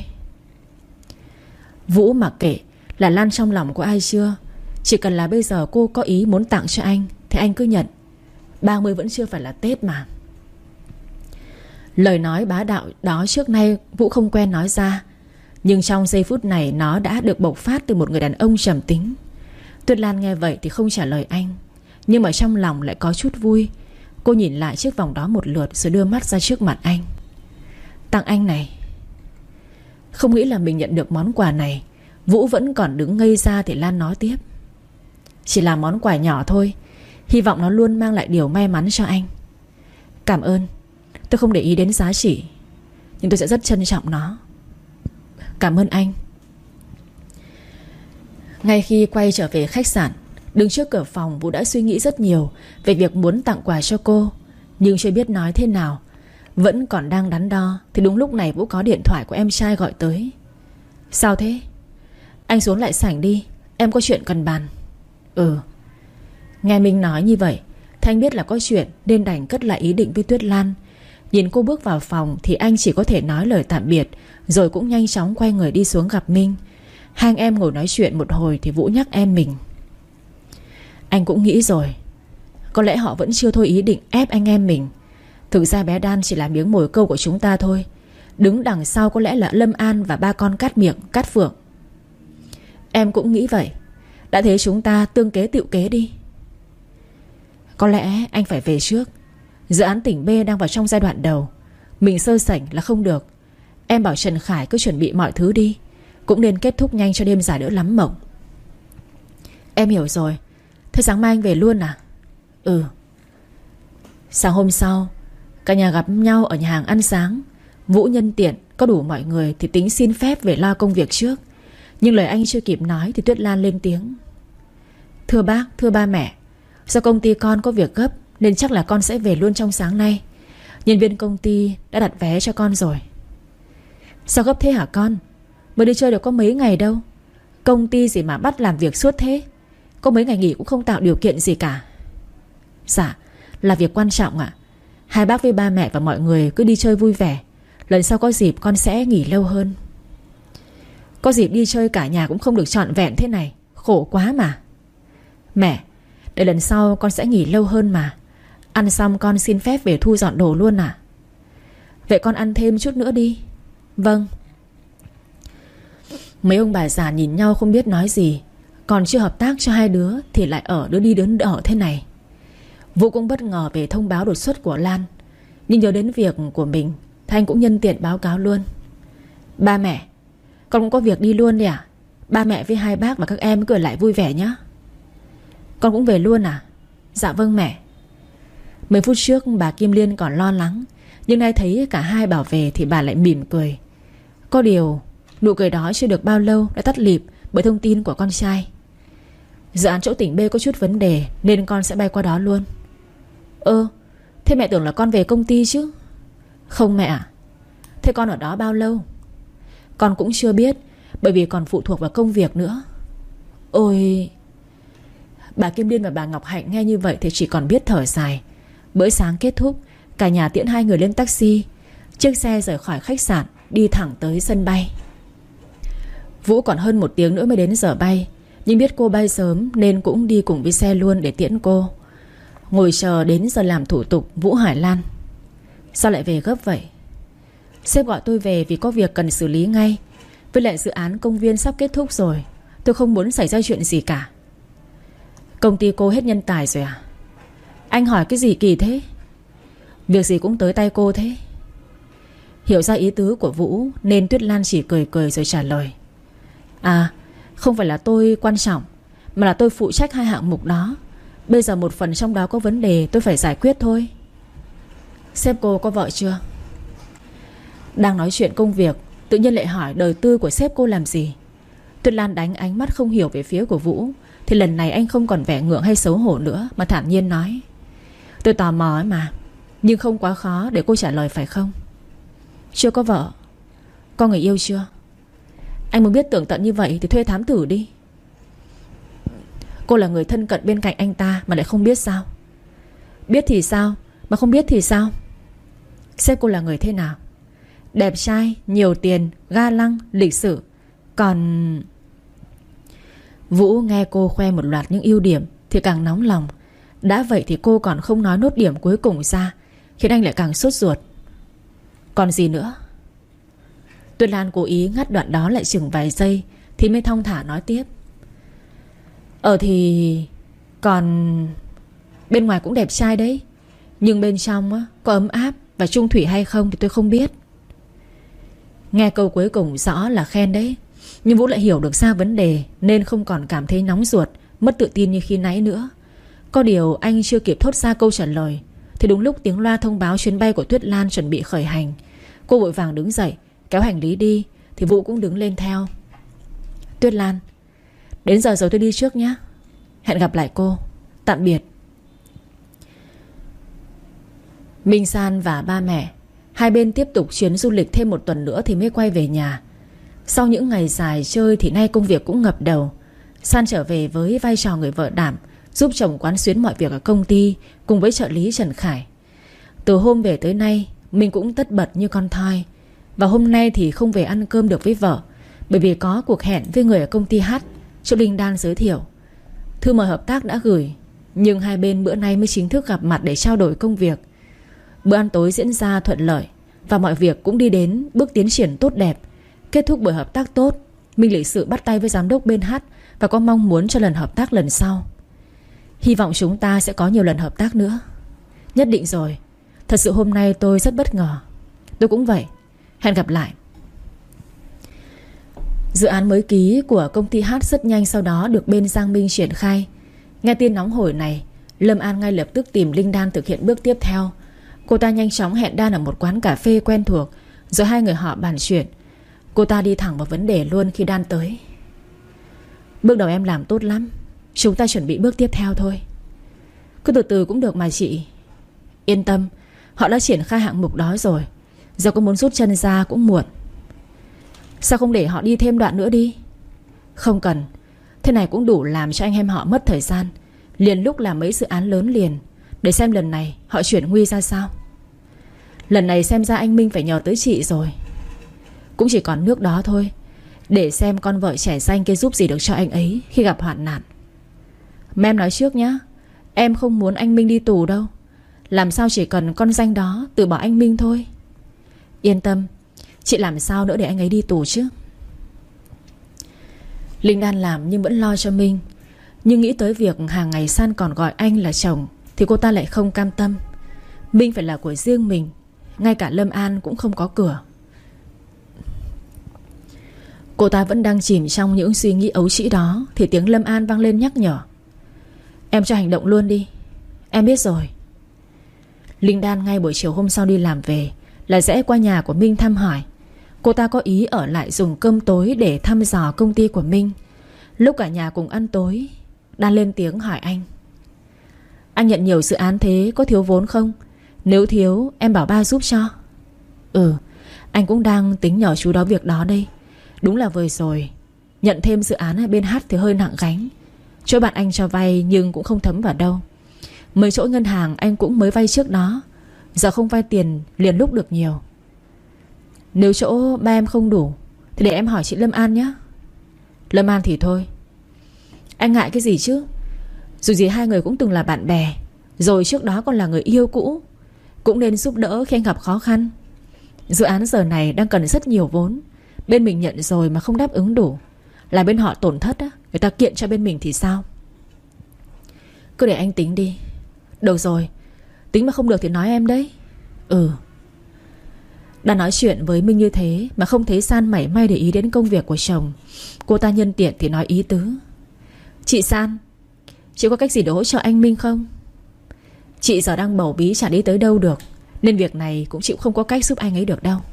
Vũ mặc kệ là Lan trong lòng của ai chưa, chỉ cần là bây giờ cô có ý muốn tặng cho anh thì anh cứ nhận. Ba mươi vẫn chưa phải là Tết mà. Lời nói bá đạo đó trước nay Vũ không quen nói ra, nhưng trong giây phút này nó đã được bộc phát từ một người đàn ông trầm tính. Tuyết Lan nghe vậy thì không trả lời anh, nhưng mà trong lòng lại có chút vui. Cô nhìn lại chiếc vòng đó một lượt rồi đưa mắt ra trước mặt anh. Tặng anh này. Không nghĩ là mình nhận được món quà này, Vũ vẫn còn đứng ngây ra thì Lan nói tiếp: chỉ là món quà nhỏ thôi, hy vọng nó luôn mang lại điều may mắn cho anh. Cảm ơn. Tôi không để ý đến giá trị, nhưng tôi sẽ rất trân trọng nó. Cảm ơn anh. Ngay khi quay trở về khách sạn, đứng trước cửa phòng, Vũ đã suy nghĩ rất nhiều về việc muốn tặng quà cho cô, nhưng chưa biết nói thế nào. Vẫn còn đang đắn đo thì đúng lúc này Vũ có điện thoại của em trai gọi tới. Sao thế? Anh xuống lại sảnh đi, em có chuyện cần bàn. Ừ. Nghe Minh nói như vậy thì anh biết là có chuyện nên đành cất lại ý định với Tuyết Lan. Nhìn cô bước vào phòng thì anh chỉ có thể nói lời tạm biệt, rồi cũng nhanh chóng quay người đi xuống gặp Minh. Hai anh em ngồi nói chuyện một hồi thì Vũ nhắc em mình: anh cũng nghĩ rồi, có lẽ họ vẫn chưa thôi ý định ép anh em mình. Thực ra bé Đan chỉ là miếng mồi câu của chúng ta thôi. Đứng đằng sau có lẽ là Lâm An và ba con Cát Miệng, Cát Phượng. Em cũng nghĩ vậy. Đã thế chúng ta tương kế tựu kế đi. Có lẽ anh phải về trước. Dự án tỉnh B đang vào trong giai đoạn đầu, mình sơ sảnh là không được. Em bảo Trần Khải cứ chuẩn bị mọi thứ đi, cũng nên kết thúc nhanh cho đêm dài đỡ lắm mộng. Em hiểu rồi. Thế sáng mai anh về luôn à? Ừ. Sáng hôm sau, cả nhà gặp nhau ở nhà hàng ăn sáng. Vũ nhân tiện có đủ mọi người thì tính xin phép về lo công việc trước. Nhưng lời anh chưa kịp nói thì Tuyết Lan lên tiếng: thưa bác, thưa ba mẹ, do công ty con có việc gấp nên chắc là con sẽ về luôn trong sáng nay. Nhân viên công ty đã đặt vé cho con rồi. Sao gấp thế hả con? Mới đi chơi được có mấy ngày đâu. Công ty gì mà bắt làm việc suốt thế? Có mấy ngày nghỉ cũng không tạo điều kiện gì cả. Dạ, là việc quan trọng ạ. Hai bác với ba mẹ và mọi người cứ đi chơi vui vẻ. Lần sau có dịp con sẽ nghỉ lâu hơn. Có dịp đi chơi cả nhà cũng không được trọn vẹn thế này, khổ quá mà. Mẹ, để lần sau con sẽ nghỉ lâu hơn mà. Ăn xong con xin phép về thu dọn đồ luôn à? Vậy con ăn thêm chút nữa đi. Vâng. Mấy ông bà già nhìn nhau không biết nói gì. Còn chưa hợp tác cho hai đứa thì lại ở đứa đi đứa ở thế này. Vũ cũng bất ngờ về thông báo đột xuất của Lan, nhưng nhớ đến việc của mình Thanh cũng nhân tiện báo cáo luôn: ba mẹ, con cũng có việc đi luôn đi à? Ba mẹ với hai bác và các em cứ ở lại vui vẻ nhé. Con cũng về luôn à? Dạ vâng mẹ. Mấy phút trước bà Kim Liên còn lo lắng, nhưng nay thấy cả hai bảo về thì bà lại mỉm cười. Có điều nụ cười đó chưa được bao lâu đã tắt lịm bởi thông tin của con trai: dự án chỗ tỉnh B có chút vấn đề nên con sẽ bay qua đó luôn. Ơ, thế mẹ tưởng là con về công ty chứ? Không mẹ ạ. Thế con ở đó bao lâu? Con cũng chưa biết, bởi vì còn phụ thuộc vào công việc nữa. Ôi, Bà Kim Liên và bà Ngọc Hạnh nghe như vậy thì chỉ còn biết thở dài. Bữa sáng kết thúc, cả nhà tiễn hai người lên taxi. Chiếc xe rời khỏi khách sạn, đi thẳng tới sân bay. Vũ còn hơn một tiếng nữa mới đến giờ bay, nhưng biết cô bay sớm nên cũng đi cùng với xe luôn để tiễn cô. Ngồi chờ đến giờ làm thủ tục, Vũ hỏi Lan: sao lại về gấp vậy? Sếp gọi tôi về vì có việc cần xử lý ngay. Với lại dự án công viên sắp kết thúc rồi, tôi không muốn xảy ra chuyện gì cả. Công ty cô hết nhân tài rồi à? Anh hỏi cái gì kỳ thế? Việc gì cũng tới tay cô thế? Hiểu ra ý tứ của Vũ nên Tuyết Lan chỉ cười cười rồi trả lời: à, không phải là tôi quan trọng, mà là tôi phụ trách hai hạng mục đó. Bây giờ một phần trong đó có vấn đề, tôi phải giải quyết thôi. Sếp cô có vợ chưa? Đang nói chuyện công việc, tự nhiên lại hỏi đời tư của sếp cô làm gì. Tuyết Lan đánh ánh mắt không hiểu về phía của Vũ. Thì lần này anh không còn vẻ ngượng hay xấu hổ nữa, mà thản nhiên nói: tôi tò mò ấy mà, nhưng không quá khó để cô trả lời phải không? Chưa có vợ. Có người yêu chưa? Anh muốn biết tường tận như vậy thì thuê thám tử đi. Cô là người thân cận bên cạnh anh ta mà lại không biết sao? Biết thì sao, mà không biết thì sao? Sếp cô là người thế nào? Đẹp trai, nhiều tiền, ga lăng, lịch sự. Còn... Vũ nghe cô khoe một loạt những ưu điểm thì càng nóng lòng. Đã vậy thì cô còn không nói nốt điểm cuối cùng ra, khiến anh lại càng sốt ruột. Còn gì nữa? Tuyết Lan cố ý ngắt đoạn đó lại chừng vài giây thì mới thong thả nói tiếp: Ờ thì... Còn... Bên ngoài cũng đẹp trai đấy, nhưng bên trong á, có ấm áp và chung thủy hay không thì tôi không biết. Nghe câu cuối cùng rõ là khen đấy, nhưng Vũ lại hiểu được ra vấn đề nên không còn cảm thấy nóng ruột, mất tự tin như khi nãy nữa. Có điều anh chưa kịp thốt ra câu trả lời thì đúng lúc tiếng loa thông báo chuyến bay của Tuyết Lan chuẩn bị khởi hành. Cô vội vàng đứng dậy kéo hành lý đi, thì Vũ cũng đứng lên theo. Tuyết Lan, đến giờ rồi tôi đi trước nhé. Hẹn gặp lại cô. Tạm biệt. Minh San và ba mẹ hai bên tiếp tục chuyến du lịch thêm một tuần nữa thì mới quay về nhà. Sau những ngày dài chơi thì nay công việc cũng ngập đầu. San trở về với vai trò người vợ đảm, giúp chồng quán xuyến mọi việc ở công ty cùng với trợ lý Trần Khải. Từ hôm về tới nay mình cũng tất bật như con thoi. Và hôm nay thì không về ăn cơm được với vợ, bởi vì có cuộc hẹn với người ở công ty H chỗ Linh Đan giới thiệu. Thư mời hợp tác đã gửi, nhưng hai bên bữa nay mới chính thức gặp mặt để trao đổi công việc. Bữa ăn tối diễn ra thuận lợi và mọi việc cũng đi đến bước tiến triển tốt đẹp. Kết thúc buổi hợp tác tốt, Minh lịch sự bắt tay với giám đốc bên H và có mong muốn cho lần hợp tác lần sau. Hy vọng chúng ta sẽ có nhiều lần hợp tác nữa. Nhất định rồi. Thật sự hôm nay tôi rất bất ngờ. Tôi cũng vậy. Hẹn gặp lại. Dự án mới ký của công ty H rất nhanh sau đó được bên Giang Minh triển khai. Nghe tin nóng hổi này, Lâm An ngay lập tức tìm Linh Đan thực hiện bước tiếp theo. Cô ta nhanh chóng hẹn Đan ở một quán cà phê quen thuộc, rồi hai người họ bàn chuyện. Cô ta đi thẳng vào vấn đề luôn khi Đan tới. Bước đầu em làm tốt lắm, chúng ta chuẩn bị bước tiếp theo thôi. Cứ từ từ cũng được mà chị. Yên tâm, họ đã triển khai hạng mục đó rồi. Giờ có muốn rút chân ra cũng muộn. Sao không để họ đi thêm đoạn nữa đi? Không cần. Thế này cũng đủ làm cho anh em họ mất thời gian, liền lúc làm mấy dự án lớn liền. Để xem lần này họ chuyển nguy ra sao. Lần này xem ra anh Minh phải nhờ tới chị rồi. Cũng chỉ còn nước đó thôi. Để xem con vợ trẻ xanh kia giúp gì được cho anh ấy khi gặp hoạn nạn. Mà em nói trước nhá, em không muốn anh Minh đi tù đâu. Làm sao chỉ cần con danh đó từ bỏ anh Minh thôi. Yên tâm, chị làm sao nữa để anh ấy đi tù chứ. Linh Đan làm nhưng vẫn lo cho Minh. Nhưng nghĩ tới việc hàng ngày San còn gọi anh là chồng thì cô ta lại không cam tâm. Minh phải là của riêng mình. Ngay cả Lâm An cũng không có cửa. Cô ta vẫn đang chìm trong những suy nghĩ ấu trĩ đó thì tiếng Lâm An vang lên nhắc nhở. Em cho hành động luôn đi. Em biết rồi. Linh Đan ngay buổi chiều hôm sau đi làm về là rẽ qua nhà của Minh thăm hỏi. Cô ta có ý ở lại dùng cơm tối để thăm dò công ty của Minh. Lúc cả nhà cùng ăn tối, Đan lên tiếng hỏi anh. Anh nhận nhiều dự án thế có thiếu vốn không? Nếu thiếu em bảo ba giúp cho. Ừ, anh cũng đang tính nhờ chú đó việc đó đây. Đúng là vừa rồi nhận thêm dự án ở bên H thì hơi nặng gánh. Chỗ bạn anh cho vay nhưng cũng không thấm vào đâu. Mấy chỗ ngân hàng anh cũng mới vay trước đó, giờ không vay tiền liền lúc được nhiều. Nếu chỗ ba em không đủ thì để em hỏi chị Lâm An nhé. Lâm An thì thôi. Anh ngại cái gì chứ? Dù gì hai người cũng từng là bạn bè, rồi trước đó còn là người yêu cũ. Cũng nên giúp đỡ khi anh gặp khó khăn. Dự án giờ này đang cần rất nhiều vốn. Bên mình nhận rồi mà không đáp ứng đủ, là bên họ tổn thất á, người ta kiện cho bên mình thì sao? Cứ để anh tính đi. Được rồi, tính mà không được thì nói em đấy. Ừ. Đang nói chuyện với Minh như thế mà không thấy San mảy may để ý đến công việc của chồng. Cô ta nhân tiện thì nói ý tứ. Chị San, chị có cách gì để hỗ trợ anh Minh không? Chị giờ đang bầu bí chả đi tới đâu được, nên việc này cũng chịu không có cách giúp anh ấy được đâu.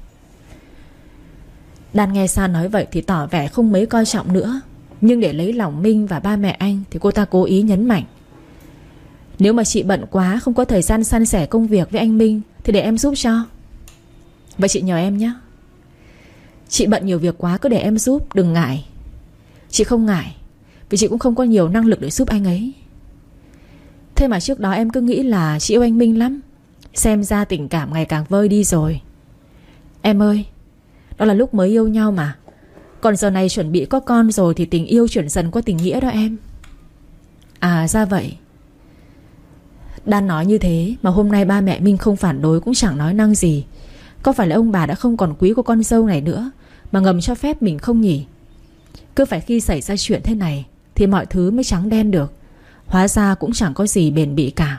Đan nghe San nói vậy thì tỏ vẻ không mấy coi trọng nữa. Nhưng để lấy lòng Minh và ba mẹ anh thì cô ta cố ý nhấn mạnh. Nếu mà chị bận quá, không có thời gian san sẻ công việc với anh Minh thì để em giúp cho. Vậy chị nhờ em nhé. Chị bận nhiều việc quá, cứ để em giúp, đừng ngại. Chị không ngại, vì chị cũng không có nhiều năng lực để giúp anh ấy. Thế mà trước đó em cứ nghĩ là chị yêu anh Minh lắm. Xem ra tình cảm ngày càng vơi đi rồi. Em ơi, đó là lúc mới yêu nhau mà. Còn giờ này chuẩn bị có con rồi thì tình yêu chuyển dần qua tình nghĩa đó em. À ra vậy. Đan nói như thế mà hôm nay ba mẹ Minh không phản đối cũng chẳng nói năng gì. Có phải là ông bà đã không còn quý của con dâu này nữa mà ngầm cho phép mình không nhỉ? Cứ phải khi xảy ra chuyện thế này thì mọi thứ mới trắng đen được. Hóa ra cũng chẳng có gì bền bỉ cả.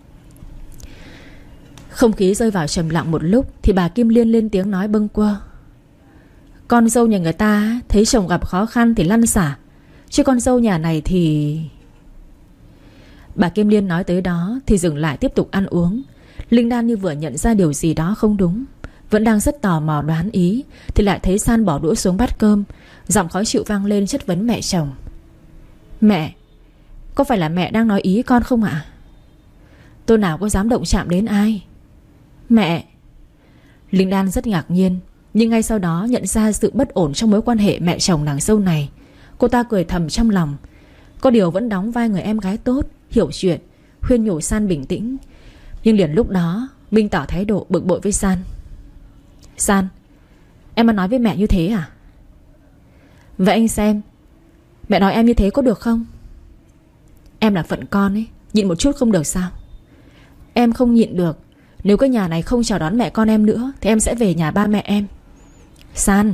Không khí rơi vào trầm lặng một lúc thì bà Kim Liên lên tiếng nói bâng quơ. Con dâu nhà người ta thấy chồng gặp khó khăn thì lăn xả, chứ con dâu nhà này thì... Bà Kim Liên nói tới đó thì dừng lại tiếp tục ăn uống. Linh Đan như vừa nhận ra điều gì đó không đúng, vẫn đang rất tò mò đoán ý thì lại thấy San bỏ đũa xuống bát cơm, giọng khó chịu vang lên chất vấn mẹ chồng. Mẹ, có phải là mẹ đang nói ý con không ạ? Tôi nào có dám động chạm đến ai. Mẹ. Linh Đan rất ngạc nhiên, nhưng ngay sau đó nhận ra sự bất ổn trong mối quan hệ mẹ chồng nàng dâu này. Cô ta cười thầm trong lòng. Có điều vẫn đóng vai người em gái tốt, hiểu chuyện, khuyên nhủ San bình tĩnh. Nhưng liền lúc đó Minh tỏ thái độ bực bội với San. San, em mà nói với mẹ như thế à? Vậy anh xem, mẹ nói em như thế có được không? Em là phận con ấy, nhịn một chút không được sao? Em không nhịn được. Nếu cái nhà này không chào đón mẹ con em nữa thì em sẽ về nhà ba mẹ em. San.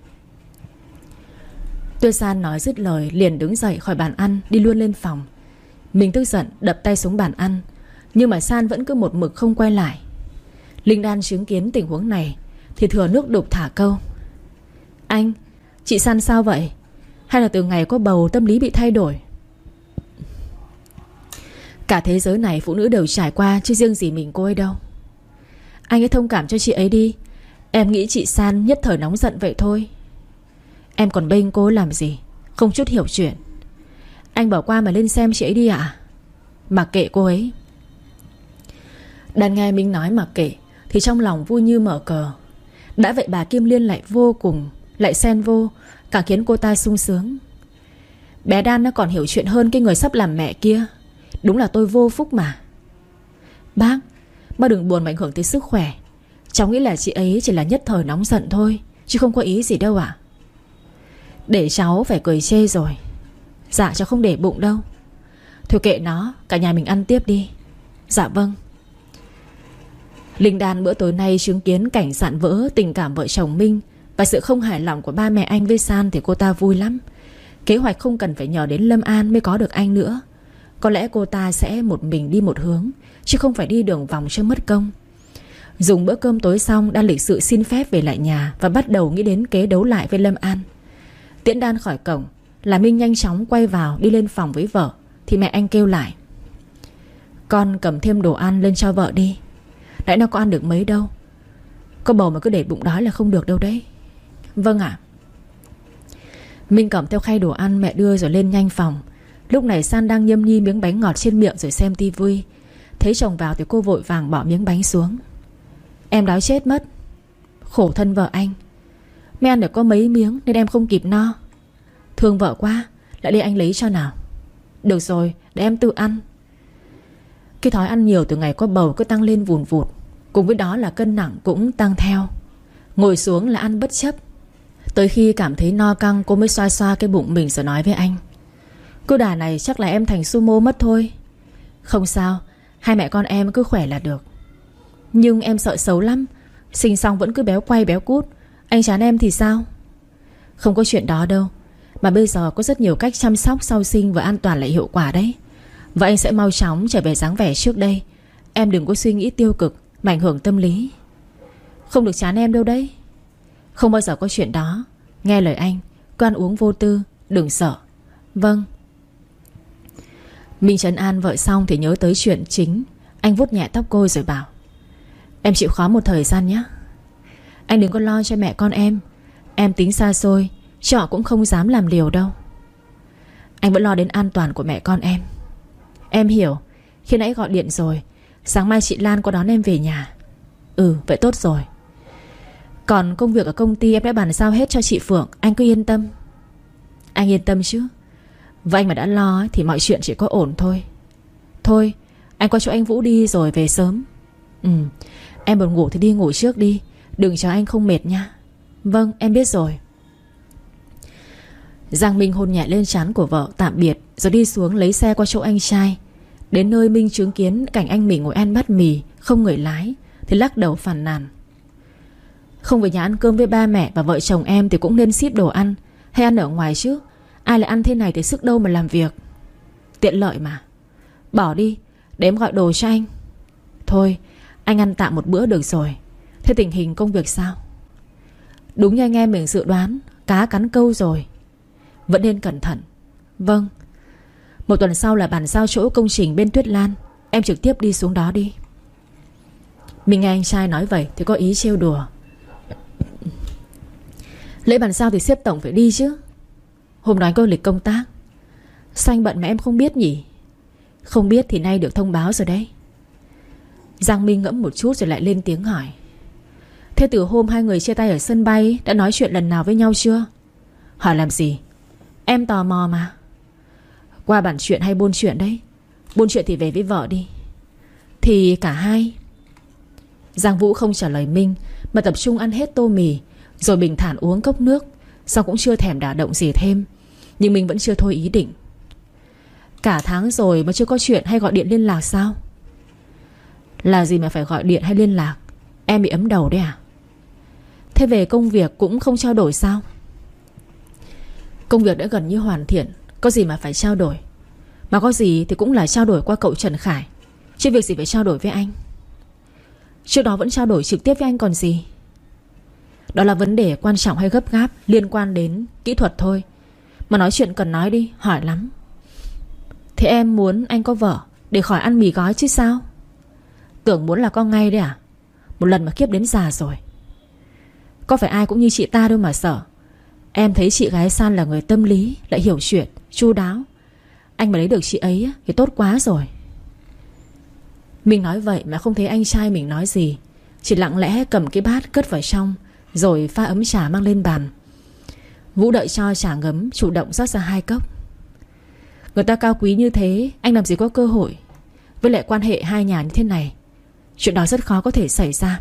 Tuyết San nói dứt lời liền đứng dậy khỏi bàn ăn, đi luôn lên phòng. Mình tức giận đập tay xuống bàn ăn, nhưng mà San vẫn cứ một mực không quay lại. Linh Đan chứng kiến tình huống này thì thừa nước đục thả câu. Anh, chị San sao vậy? Hay là từ ngày có bầu tâm lý bị thay đổi? Cả thế giới này phụ nữ đều trải qua, chứ riêng gì mình cô ấy đâu. Anh ấy thông cảm cho chị ấy đi. Em nghĩ chị San nhất thời nóng giận vậy thôi. Em còn bênh cô làm gì, không chút hiểu chuyện. Anh bỏ qua mà lên xem chị ấy đi ạ. À? Mặc kệ cô ấy. Đàn nghe Minh nói mặc kệ thì trong lòng vui như mở cờ. Đã vậy bà Kim Liên lại vô cùng, lại xen vô, càng khiến cô ta sung sướng. Bé Đan nó còn hiểu chuyện hơn cái người sắp làm mẹ kia. Đúng là tôi vô phúc mà. Bác, bác đừng buồn mà ảnh hưởng tới sức khỏe. Cháu nghĩ là chị ấy chỉ là nhất thời nóng giận thôi, chứ không có ý gì đâu ạ. À? Để cháu phải cười chê rồi. Dạ cháu không để bụng đâu. Thôi kệ nó, cả nhà mình ăn tiếp đi. Dạ vâng. Linh Đan bữa tối nay chứng kiến cảnh dạn vỡ tình cảm vợ chồng Minh và sự không hài lòng của ba mẹ anh với San thì cô ta vui lắm. Kế hoạch không cần phải nhờ đến Lâm An mới có được anh nữa. Có lẽ cô ta sẽ một mình đi một hướng, chứ không phải đi đường vòng cho mất công. Dùng bữa cơm tối xong, Đan lịch sự xin phép về lại nhà và bắt đầu nghĩ đến kế đấu lại với Lâm An. Tiễn Đan khỏi cổng là Minh nhanh chóng quay vào đi lên phòng với vợ thì mẹ anh kêu lại. Con cầm thêm đồ ăn lên cho vợ đi. Nãy nó có ăn được mấy đâu. Có bầu mà cứ để bụng đói là không được đâu đấy. Vâng ạ. Minh cầm theo khay đồ ăn mẹ đưa rồi lên nhanh phòng. Lúc này San đang nhâm nhi miếng bánh ngọt trên miệng rồi xem tivi. Thấy chồng vào thì cô vội vàng bỏ miếng bánh xuống. Em đói chết mất. Khổ thân vợ anh. Mới ăn được có mấy miếng nên em không kịp no. Thương vợ quá, lại đi anh lấy cho nào. Được rồi, để em tự ăn. Cái thói ăn nhiều từ ngày có bầu cứ tăng lên vùn vụt, cùng với đó là cân nặng cũng tăng theo. Ngồi xuống là ăn bất chấp. Tới khi cảm thấy no căng, cô mới xoa xoa cái bụng mình rồi nói với anh: cứ đà này chắc là em thành sumo mất thôi. Không sao, hai mẹ con em cứ khỏe là được. Nhưng em sợ xấu lắm, sinh xong vẫn cứ béo quay béo cút. Anh chán em thì sao? Không có chuyện đó đâu. Mà bây giờ có rất nhiều cách chăm sóc sau sinh vừa an toàn lại hiệu quả đấy. Và anh sẽ mau chóng trở về dáng vẻ trước đây. Em đừng có suy nghĩ tiêu cực mà ảnh hưởng tâm lý. Không được chán em đâu đấy. Không bao giờ có chuyện đó. Nghe lời anh, cứ ăn uống vô tư, đừng sợ. Vâng. Minh trấn an vợ xong thì nhớ tới chuyện chính. Anh vuốt nhẹ tóc cô rồi bảo: em chịu khó một thời gian nhé. Anh đừng có lo cho mẹ con em. Em tính xa xôi, chứ họ cũng không dám làm liều đâu. Anh vẫn lo đến an toàn của mẹ con em. Em hiểu. Khi nãy gọi điện rồi, sáng mai chị Lan có đón em về nhà. Ừ, vậy tốt rồi. Còn công việc ở công ty em đã bàn giao hết cho chị Phượng. Anh cứ yên tâm. Anh yên tâm chứ. Và anh mà đã lo ấy, thì mọi chuyện chỉ có ổn thôi. Thôi, anh qua chỗ anh Vũ đi rồi về sớm. Ừ, em buồn ngủ thì đi ngủ trước đi. Đừng cho anh không mệt nha. Vâng, em biết rồi. Giang Minh hôn nhẹ lên trán của vợ tạm biệt, rồi đi xuống lấy xe qua chỗ anh trai. Đến nơi Minh chứng kiến cảnh anh mình ngồi ăn bát mì không người lái thì lắc đầu phàn nàn: không về nhà ăn cơm với ba mẹ và vợ chồng em thì cũng nên ship đồ ăn hay ăn ở ngoài chứ. Ai lại ăn thế này thì sức đâu mà làm việc. Tiện lợi mà. Bỏ đi, để em gọi đồ cho anh. Thôi, anh ăn tạm một bữa được rồi. Thế tình hình công việc sao? Đúng như anh em mình dự đoán, cá cắn câu rồi. Vẫn nên cẩn thận. Vâng. Một tuần sau là bàn giao chỗ công trình bên Tuyết Lan. Em trực tiếp đi xuống đó đi. Mình nghe anh trai nói vậy thì có ý trêu đùa: lễ bàn giao thì sếp tổng phải đi chứ. Hôm đó anh có lịch công tác. Sao anh bận mà em không biết nhỉ? Không biết thì nay được thông báo rồi đấy. Giang Minh ngẫm một chút rồi lại lên tiếng hỏi: thế từ hôm hai người chia tay ở sân bay đã nói chuyện lần nào với nhau chưa? Hỏi làm gì? Em tò mò mà. Qua bản chuyện hay buôn chuyện đấy? Buôn chuyện thì về với vợ đi. Thì cả hai. Giang Vũ không trả lời Minh mà tập trung ăn hết tô mì, rồi bình thản uống cốc nước. Sao cũng chưa thèm đả động gì thêm. Nhưng mình vẫn chưa thôi ý định. Cả tháng rồi mà chưa có chuyện hay gọi điện liên lạc sao? Là gì mà phải gọi điện hay liên lạc? Em bị ấm đầu đấy à? Thế về công việc cũng không trao đổi sao? Công việc đã gần như hoàn thiện, có gì mà phải trao đổi. Mà có gì thì cũng là trao đổi qua cậu Trần Khải, chứ việc gì phải trao đổi với anh. Trước đó vẫn trao đổi trực tiếp với anh còn gì. Đó là vấn đề quan trọng hay gấp gáp liên quan đến kỹ thuật thôi. Mà nói chuyện cần nói đi, hỏi lắm. Thế em muốn anh có vợ để khỏi ăn mì gói chứ sao? Tưởng muốn là có ngay đấy à? Một lần mà kiếp đến già rồi. Có phải ai cũng như chị ta đâu mà sợ. Em thấy chị gái San là người tâm lý, lại hiểu chuyện, chu đáo. Anh mà lấy được chị ấy thì tốt quá rồi. Mình nói vậy mà không thấy anh trai mình nói gì, chỉ lặng lẽ cầm cái bát cất vào trong, rồi pha ấm trà mang lên bàn. Vũ đợi cho trà ngấm, chủ động rót ra hai cốc. Người ta cao quý như thế, anh làm gì có cơ hội. Với lại quan hệ hai nhà như thế này, chuyện đó rất khó có thể xảy ra.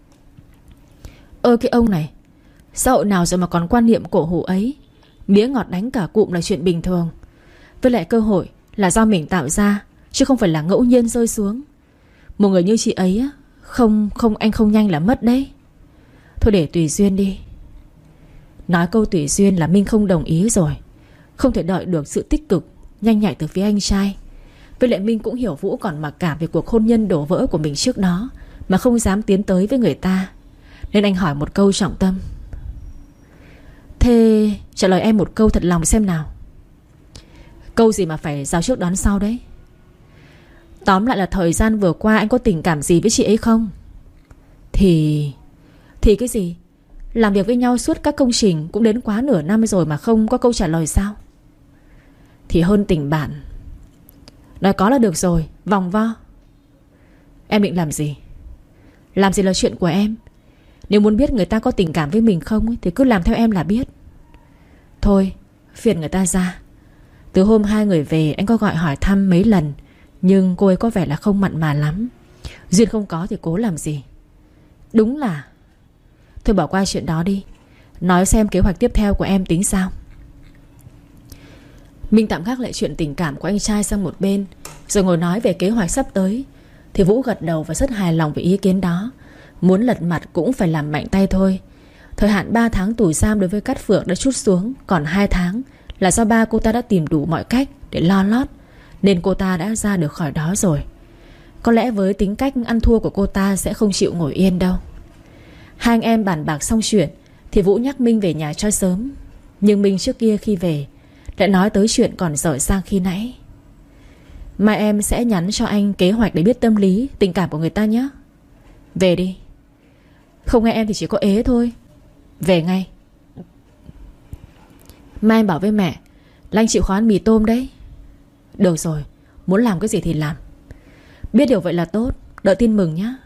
Ơ cái ông này, xã hội nào rồi mà còn quan niệm cổ hủ ấy. Mía ngọt đánh cả cụm là chuyện bình thường. Với lại cơ hội là do mình tạo ra, chứ không phải là ngẫu nhiên rơi xuống. Một người như chị ấy, Không, không anh không nhanh là mất đấy. Thôi để tùy duyên đi. Nói câu tùy duyên là Minh không đồng ý rồi. Không thể đợi được sự tích cực nhanh nhạy từ phía anh trai. Với lại Minh cũng hiểu Vũ còn mặc cảm về cuộc hôn nhân đổ vỡ của mình trước đó, mà không dám tiến tới với người ta. Nên anh hỏi một câu trọng tâm: thế trả lời em một câu thật lòng xem nào. Câu gì mà phải giao trước đón sau đấy? Tóm lại là thời gian vừa qua anh có tình cảm gì với chị ấy không? Thì... Thì cái gì? Làm việc với nhau suốt các công trình cũng đến quá nửa năm rồi mà không có câu trả lời sao? Thì hơn tình bạn. Nói có là được rồi, vòng vo. Em định làm gì? Làm gì là chuyện của em. Nếu muốn biết người ta có tình cảm với mình không thì cứ làm theo em là biết. Thôi, phiền người ta ra. Từ hôm hai người về anh có gọi hỏi thăm mấy lần, nhưng cô ấy có vẻ là không mặn mà lắm. Duyên không có thì cố làm gì. Đúng là thôi bỏ qua chuyện đó đi. Nói xem kế hoạch tiếp theo của em tính sao. Minh tạm gác lại chuyện tình cảm của anh trai sang một bên, rồi ngồi nói về kế hoạch sắp tới. Thì Vũ gật đầu và rất hài lòng với ý kiến đó. Muốn lật mặt cũng phải làm mạnh tay thôi. Thời hạn ba tháng tù giam đối với Cát Phượng đã trút xuống còn hai tháng, là do ba cô ta đã tìm đủ mọi cách để lo lót, nên cô ta đã ra được khỏi đó rồi. Có lẽ với tính cách ăn thua của cô ta sẽ không chịu ngồi yên đâu. Hai anh em bàn bạc xong chuyện thì Vũ nhắc Minh về nhà cho sớm. Nhưng Minh trước kia khi về lại nói tới chuyện còn dở dang khi nãy. Mai em sẽ nhắn cho anh kế hoạch để biết tâm lý, tình cảm của người ta nhé. Về đi. Không nghe em thì chỉ có ế thôi. Về ngay. Mai em bảo với mẹ là anh chịu khó ăn mì tôm đấy. Được rồi, muốn làm cái gì thì làm. Biết điều vậy là tốt. Đợi tin mừng nhé.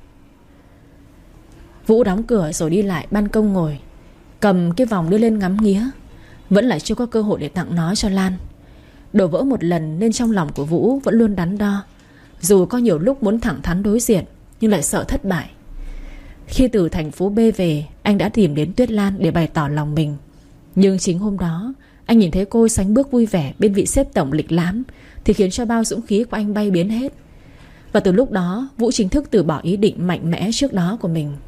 Vũ đóng cửa rồi đi lại ban công ngồi, cầm cái vòng đưa lên ngắm nghía. Vẫn lại chưa có cơ hội để tặng nó cho Lan. Đổ vỡ một lần nên trong lòng của Vũ vẫn luôn đắn đo. Dù có nhiều lúc muốn thẳng thắn đối diện, nhưng lại sợ thất bại. Khi từ thành phố B về, anh đã tìm đến Tuyết Lan để bày tỏ lòng mình. Nhưng chính hôm đó, anh nhìn thấy cô sánh bước vui vẻ bên vị sếp tổng lịch lãm, thì khiến cho bao dũng khí của anh bay biến hết. Và từ lúc đó, Vũ chính thức từ bỏ ý định mạnh mẽ trước đó của mình.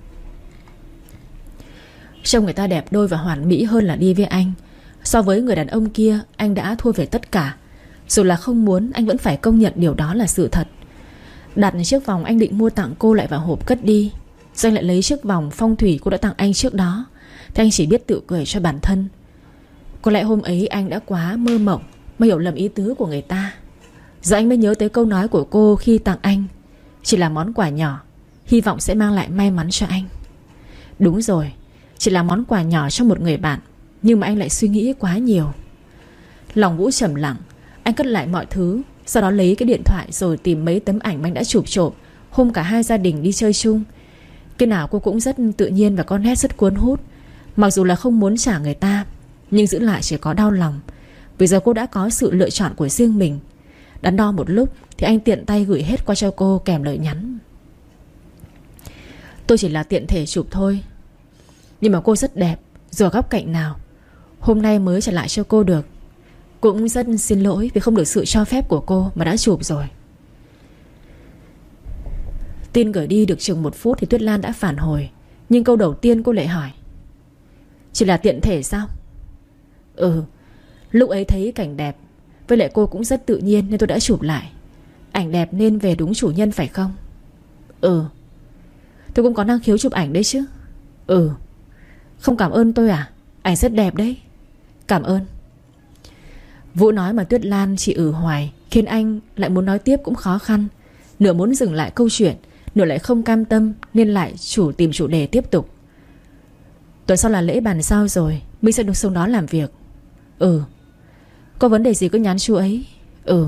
Trông người ta đẹp đôi và hoàn mỹ hơn là đi với anh. So với người đàn ông kia, anh đã thua về tất cả. Dù là không muốn, anh vẫn phải công nhận điều đó là sự thật. Đặt chiếc vòng anh định mua tặng cô lại vào hộp cất đi, rồi anh lại lấy chiếc vòng phong thủy cô đã tặng anh trước đó. Thì anh chỉ biết tự cười cho bản thân. Có lẽ hôm ấy anh đã quá mơ mộng mà hiểu lầm ý tứ của người ta. Giờ anh mới nhớ tới câu nói của cô khi tặng anh: chỉ là món quà nhỏ, hy vọng sẽ mang lại may mắn cho anh. Đúng rồi, chỉ là món quà nhỏ cho một người bạn, nhưng mà anh lại suy nghĩ quá nhiều. Lòng Vũ trầm lặng. Anh cất lại mọi thứ, sau đó lấy cái điện thoại rồi tìm mấy tấm ảnh anh đã chụp trộm hôm cả hai gia đình đi chơi chung. Cái nào cô cũng rất tự nhiên và có nét rất cuốn hút. Mặc dù là không muốn trả người ta, nhưng giữ lại chỉ có đau lòng. Vì giờ cô đã có sự lựa chọn của riêng mình. Đắn đo một lúc thì anh tiện tay gửi hết qua cho cô kèm lời nhắn: tôi chỉ là tiện thể chụp thôi, nhưng mà cô rất đẹp, dù ở góc cạnh nào. Hôm nay mới trả lại cho cô được. Cũng rất xin lỗi vì không được sự cho phép của cô mà đã chụp rồi. Tin gửi đi được chừng một phút thì Tuyết Lan đã phản hồi. Nhưng câu đầu tiên cô lại hỏi: chỉ là tiện thể sao? Ừ, lúc ấy thấy cảnh đẹp, với lại cô cũng rất tự nhiên nên tôi đã chụp lại. Ảnh đẹp nên về đúng chủ nhân phải không? Ừ. Tôi cũng có năng khiếu chụp ảnh đấy chứ. Ừ. Không cảm ơn tôi à? Ảnh rất đẹp đấy. Cảm ơn. Vũ nói mà Tuyết Lan chỉ ừ hoài, khiến anh lại muốn nói tiếp cũng khó khăn. Nửa muốn dừng lại câu chuyện, nửa lại không cam tâm, nên lại chủ tìm chủ đề tiếp tục. Tuần sau là lễ bàn giao rồi, mình sẽ được xuống đó làm việc. Ừ. Có vấn đề gì cứ nhắn chú ấy. Ừ.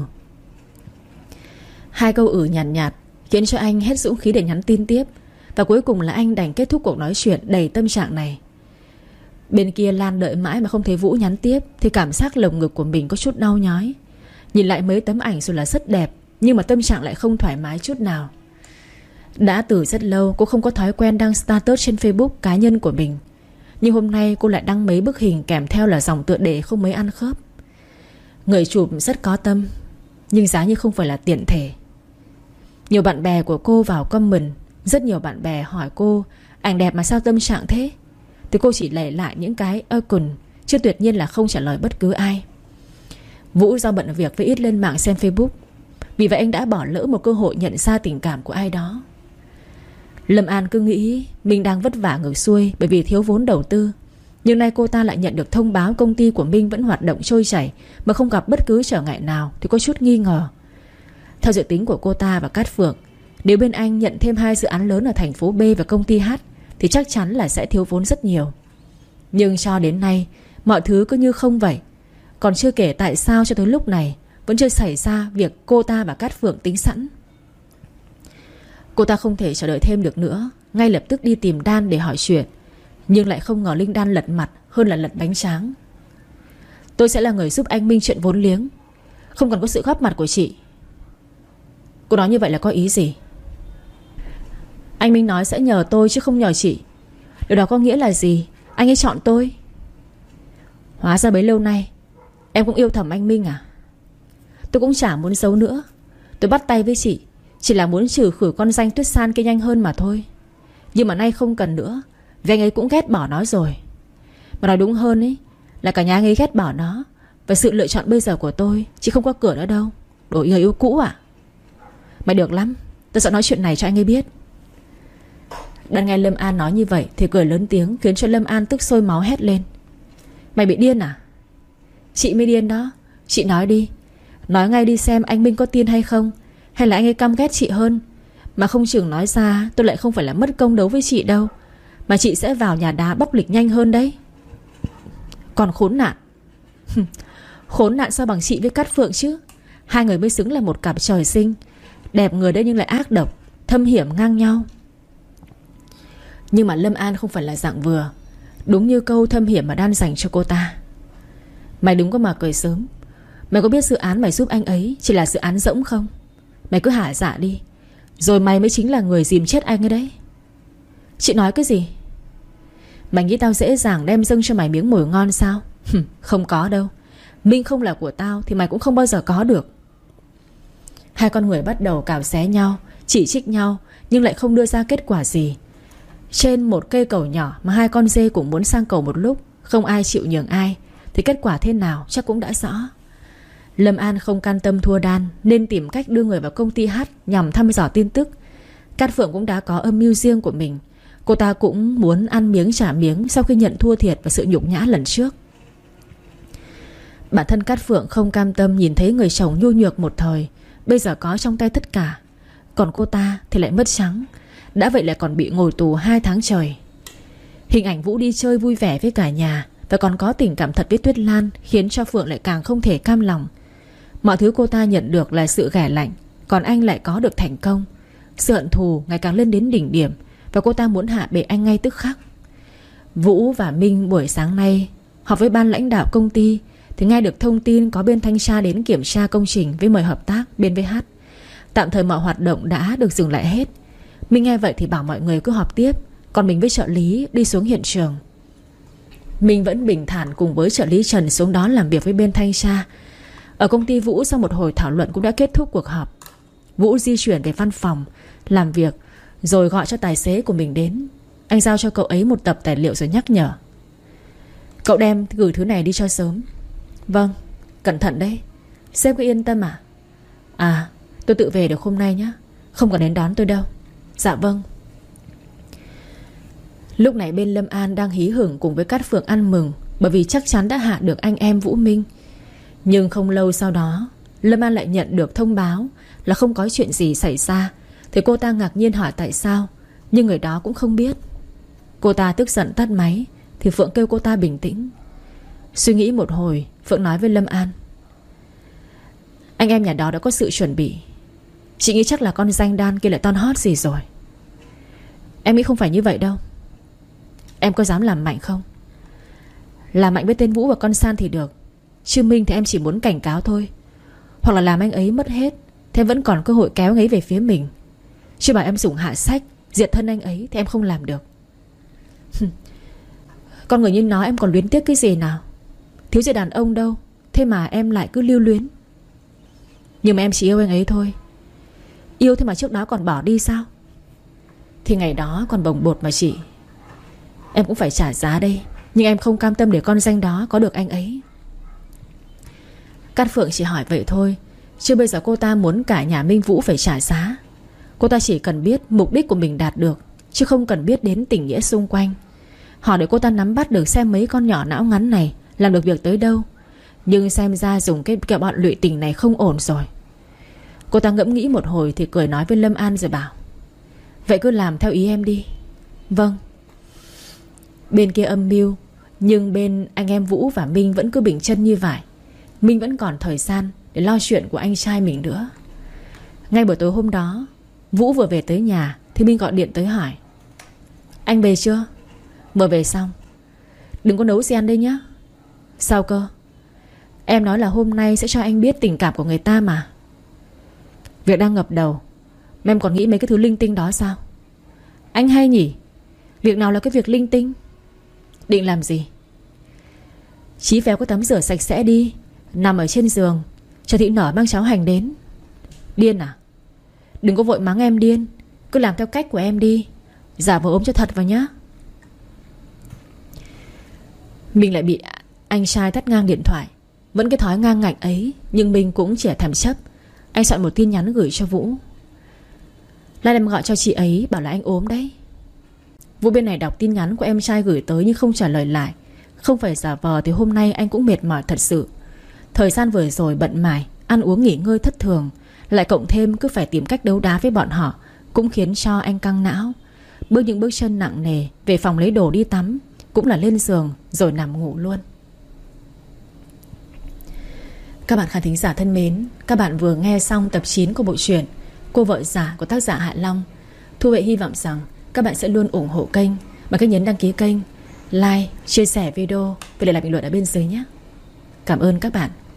Hai câu ừ nhàn nhạt, nhạt khiến cho anh hết dũng khí để nhắn tin tiếp. Và cuối cùng là anh đành kết thúc cuộc nói chuyện đầy tâm trạng này. Bên kia Lan đợi mãi mà không thấy Vũ nhắn tiếp thì cảm giác lồng ngực của mình có chút đau nhói. Nhìn lại mấy tấm ảnh dù là rất đẹp, nhưng mà tâm trạng lại không thoải mái chút nào. Đã từ rất lâu cô không có thói quen đăng status trên Facebook cá nhân của mình, nhưng hôm nay cô lại đăng mấy bức hình kèm theo là dòng tựa đề không mấy ăn khớp. Người chụp rất có tâm, nhưng giá như không phải là tiện thể. Nhiều bạn bè của cô vào comment. Rất nhiều bạn bè hỏi cô: ảnh đẹp mà sao tâm trạng thế? Thì cô chỉ lẻ lại những cái icon, chứ tuyệt nhiên là không trả lời bất cứ ai. Vũ do bận việc với ít lên mạng xem Facebook, vì vậy anh đã bỏ lỡ một cơ hội nhận ra tình cảm của ai đó. Lâm An cứ nghĩ mình đang vất vả ngược xuôi bởi vì thiếu vốn đầu tư. Nhưng nay cô ta lại nhận được thông báo công ty của Minh vẫn hoạt động trôi chảy mà không gặp bất cứ trở ngại nào, thì có chút nghi ngờ. Theo dự tính của cô ta và Cát Phượng, nếu bên anh nhận thêm hai dự án lớn ở thành phố B và công ty H thì chắc chắn là sẽ thiếu vốn rất nhiều. Nhưng cho đến nay mọi thứ cứ như không vậy. Còn chưa kể tại sao cho tới lúc này vẫn chưa xảy ra việc cô ta và Cát Phượng tính sẵn. Cô ta không thể chờ đợi thêm được nữa, ngay lập tức đi tìm Đan để hỏi chuyện. Nhưng lại không ngờ Linh Đan lật mặt hơn là lật bánh tráng. Tôi sẽ là người giúp anh Minh chuyện vốn liếng, không cần có sự góp mặt của chị. Cô nói như vậy là có ý gì? Anh Minh nói sẽ nhờ tôi chứ không nhờ chị. Điều đó có nghĩa là gì? Anh ấy chọn tôi. Hóa ra bấy lâu nay em cũng yêu thầm anh Minh à? Tôi cũng chả muốn giấu nữa. Tôi bắt tay với chị chỉ là muốn trừ khử con danh Tuyết San kia nhanh hơn mà thôi. Nhưng mà nay không cần nữa, vì anh ấy cũng ghét bỏ nó rồi. Mà nói đúng hơn ấy là cả nhà anh ấy ghét bỏ nó. Và sự lựa chọn bây giờ của tôi chỉ không có cửa nữa đâu. Đồ người yêu cũ à? Mày được lắm, tôi sẽ nói chuyện này cho anh ấy biết. Đang nghe Lâm An nói như vậy thì cười lớn tiếng, khiến cho Lâm An tức sôi máu hét lên. Mày bị điên à? Chị mới điên đó. Chị nói đi, nói ngay đi xem anh Minh có tin hay không, hay là anh ấy căm ghét chị hơn. Mà không chừng nói ra tôi lại không phải là mất công đấu với chị đâu, mà chị sẽ vào nhà đá bóc lịch nhanh hơn đấy. Còn khốn nạn. Khốn nạn sao bằng chị với Cát Phượng chứ. Hai người mới xứng là một cặp trời sinh. Đẹp người đấy nhưng lại ác độc, thâm hiểm ngang nhau. Nhưng mà Lâm An không phải là dạng vừa. Đúng như câu thâm hiểm mà Đan dành cho cô ta. Mày đừng có mà cười sớm. Mày có biết dự án mày giúp anh ấy chỉ là dự án rỗng không? Mày cứ hả dạ đi, rồi mày mới chính là người dìm chết anh ấy đấy. Chị nói cái gì? Mày nghĩ tao dễ dàng đem dâng cho mày miếng mồi ngon sao? Không có đâu. Minh không là của tao thì mày cũng không bao giờ có được. Hai con người bắt đầu cào xé nhau, chỉ trích nhau, nhưng lại không đưa ra kết quả gì. Trên một cây cầu nhỏ mà hai con dê cũng muốn sang cầu một lúc, không ai chịu nhường ai, thì kết quả thế nào chắc cũng đã rõ. Lâm An không can tâm thua Đan, nên tìm cách đưa người vào công ty hát nhằm thăm dò tin tức. Cát Phượng cũng đã có âm mưu riêng của mình. Cô ta cũng muốn ăn miếng trả miếng sau khi nhận thua thiệt và sự nhục nhã lần trước. Bản thân Cát Phượng không cam tâm nhìn thấy người chồng nhu nhược một thời bây giờ có trong tay tất cả, còn cô ta thì lại mất trắng. Đã vậy lại còn bị ngồi tù hai tháng trời. Hình ảnh Vũ đi chơi vui vẻ với cả nhà và còn có tình cảm thật với Tuyết Lan khiến cho Phượng lại càng không thể cam lòng. Mọi thứ cô ta nhận được là sự ghẻ lạnh, còn anh lại có được thành công. Sự hận thù ngày càng lên đến đỉnh điểm, và cô ta muốn hạ bệ anh ngay tức khắc. Vũ và Minh buổi sáng nay họp với ban lãnh đạo công ty thì nghe được thông tin có bên thanh tra đến kiểm tra công trình với mời hợp tác bên vê hát. Tạm thời mọi hoạt động đã được dừng lại hết. Minh nghe vậy thì bảo mọi người cứ họp tiếp, còn mình với trợ lý đi xuống hiện trường. Minh vẫn bình thản cùng với trợ lý Trần xuống đó làm việc với bên thanh tra. Ở công ty Vũ sau một hồi thảo luận cũng đã kết thúc cuộc họp. Vũ di chuyển về văn phòng làm việc, rồi gọi cho tài xế của mình đến. Anh giao cho cậu ấy một tập tài liệu rồi nhắc nhở. Cậu đem gửi thứ này đi cho sớm. Vâng, cẩn thận đấy. Sếp cứ yên tâm à? À, tôi tự về được hôm nay nhé, không cần đến đón tôi đâu. Dạ vâng. Lúc này bên Lâm An đang hí hửng cùng với Cát Phượng ăn mừng, bởi vì chắc chắn đã hạ được anh em Vũ Minh. Nhưng không lâu sau đó, Lâm An lại nhận được thông báo là không có chuyện gì xảy ra. Thì cô ta ngạc nhiên hỏi tại sao, nhưng người đó cũng không biết. Cô ta tức giận tắt máy, thì Phượng kêu cô ta bình tĩnh. Suy nghĩ một hồi, Phượng nói với Lâm An. Anh em nhà đó đã có sự chuẩn bị. Chị nghĩ chắc là con danh Đan kia lại ton hót gì rồi. Em nghĩ không phải như vậy đâu. Em có dám làm mạnh không? Làm mạnh với tên Vũ và con San thì được, chứ Minh thì em chỉ muốn cảnh cáo thôi. Hoặc là làm anh ấy mất hết thì em vẫn còn cơ hội kéo anh ấy về phía mình. Chứ bảo em dùng hạ sách diệt thân anh ấy thì em không làm được. Con người như nó em còn luyến tiếc cái gì nào? Thiếu gì đàn ông đâu, thế mà em lại cứ lưu luyến. Nhưng mà em chỉ yêu anh ấy thôi. Yêu thế mà trước đó còn bỏ đi sao? Thì ngày đó còn bồng bột mà chị. Em cũng phải trả giá đây, nhưng em không cam tâm để con danh đó có được anh ấy. Cát Phượng chỉ hỏi vậy thôi, chứ bây giờ cô ta muốn cả nhà Minh Vũ phải trả giá. Cô ta chỉ cần biết mục đích của mình đạt được, chứ không cần biết đến tình nghĩa xung quanh. Hỏi để cô ta nắm bắt được xem mấy con nhỏ não ngắn này làm được việc tới đâu. Nhưng xem ra dùng cái kẹo bọn lụy tình này không ổn rồi. Cô ta ngẫm nghĩ một hồi thì cười nói với Lâm An rồi bảo. Vậy cứ làm theo ý em đi. Vâng. Bên kia âm mưu, nhưng bên anh em Vũ và Minh vẫn cứ bình chân như vậy. Minh vẫn còn thời gian để lo chuyện của anh trai mình nữa. Ngay buổi tối hôm đó, Vũ vừa về tới nhà thì Minh gọi điện tới hỏi. Anh về chưa? Vừa về xong. Đừng có nấu gì ăn đây nhá. Sao cơ? Em nói là hôm nay sẽ cho anh biết tình cảm của người ta mà. Việc đang ngập đầu mà em còn nghĩ mấy cái thứ linh tinh đó sao? Anh hay nhỉ. Việc nào là cái việc linh tinh? Định làm gì? Chí véo cái tắm rửa sạch sẽ đi, nằm ở trên giường cho Thị Nở mang cháo hành đến. Điên à? Đừng có vội mắng em điên, cứ làm theo cách của em đi. Giả vờ ốm cho thật vào nhá. Mình lại bị anh trai tắt ngang điện thoại. Vẫn cái thói ngang ngạnh ấy, nhưng mình cũng chỉ thèm chấp. Anh soạn một tin nhắn gửi cho Vũ. Lan em gọi cho chị ấy, bảo là anh ốm đấy. Vũ bên này đọc tin nhắn của em trai gửi tới nhưng không trả lời lại. Không phải giả vờ thì hôm nay anh cũng mệt mỏi thật sự. Thời gian vừa rồi bận mải, ăn uống nghỉ ngơi thất thường, lại cộng thêm cứ phải tìm cách đấu đá với bọn họ, cũng khiến cho anh căng não. Bước những bước chân nặng nề về phòng lấy đồ đi tắm, cũng là lên giường rồi nằm ngủ luôn. Các bạn khán thính giả thân mến, các bạn vừa nghe xong tập chín của bộ truyện Cô Vợ Giả của tác giả Hạ Long. Thu Huệ hy vọng rằng các bạn sẽ luôn ủng hộ kênh bằng cách nhấn đăng ký kênh, like, chia sẻ video và để lại bình luận ở bên dưới nhé. Cảm ơn các bạn.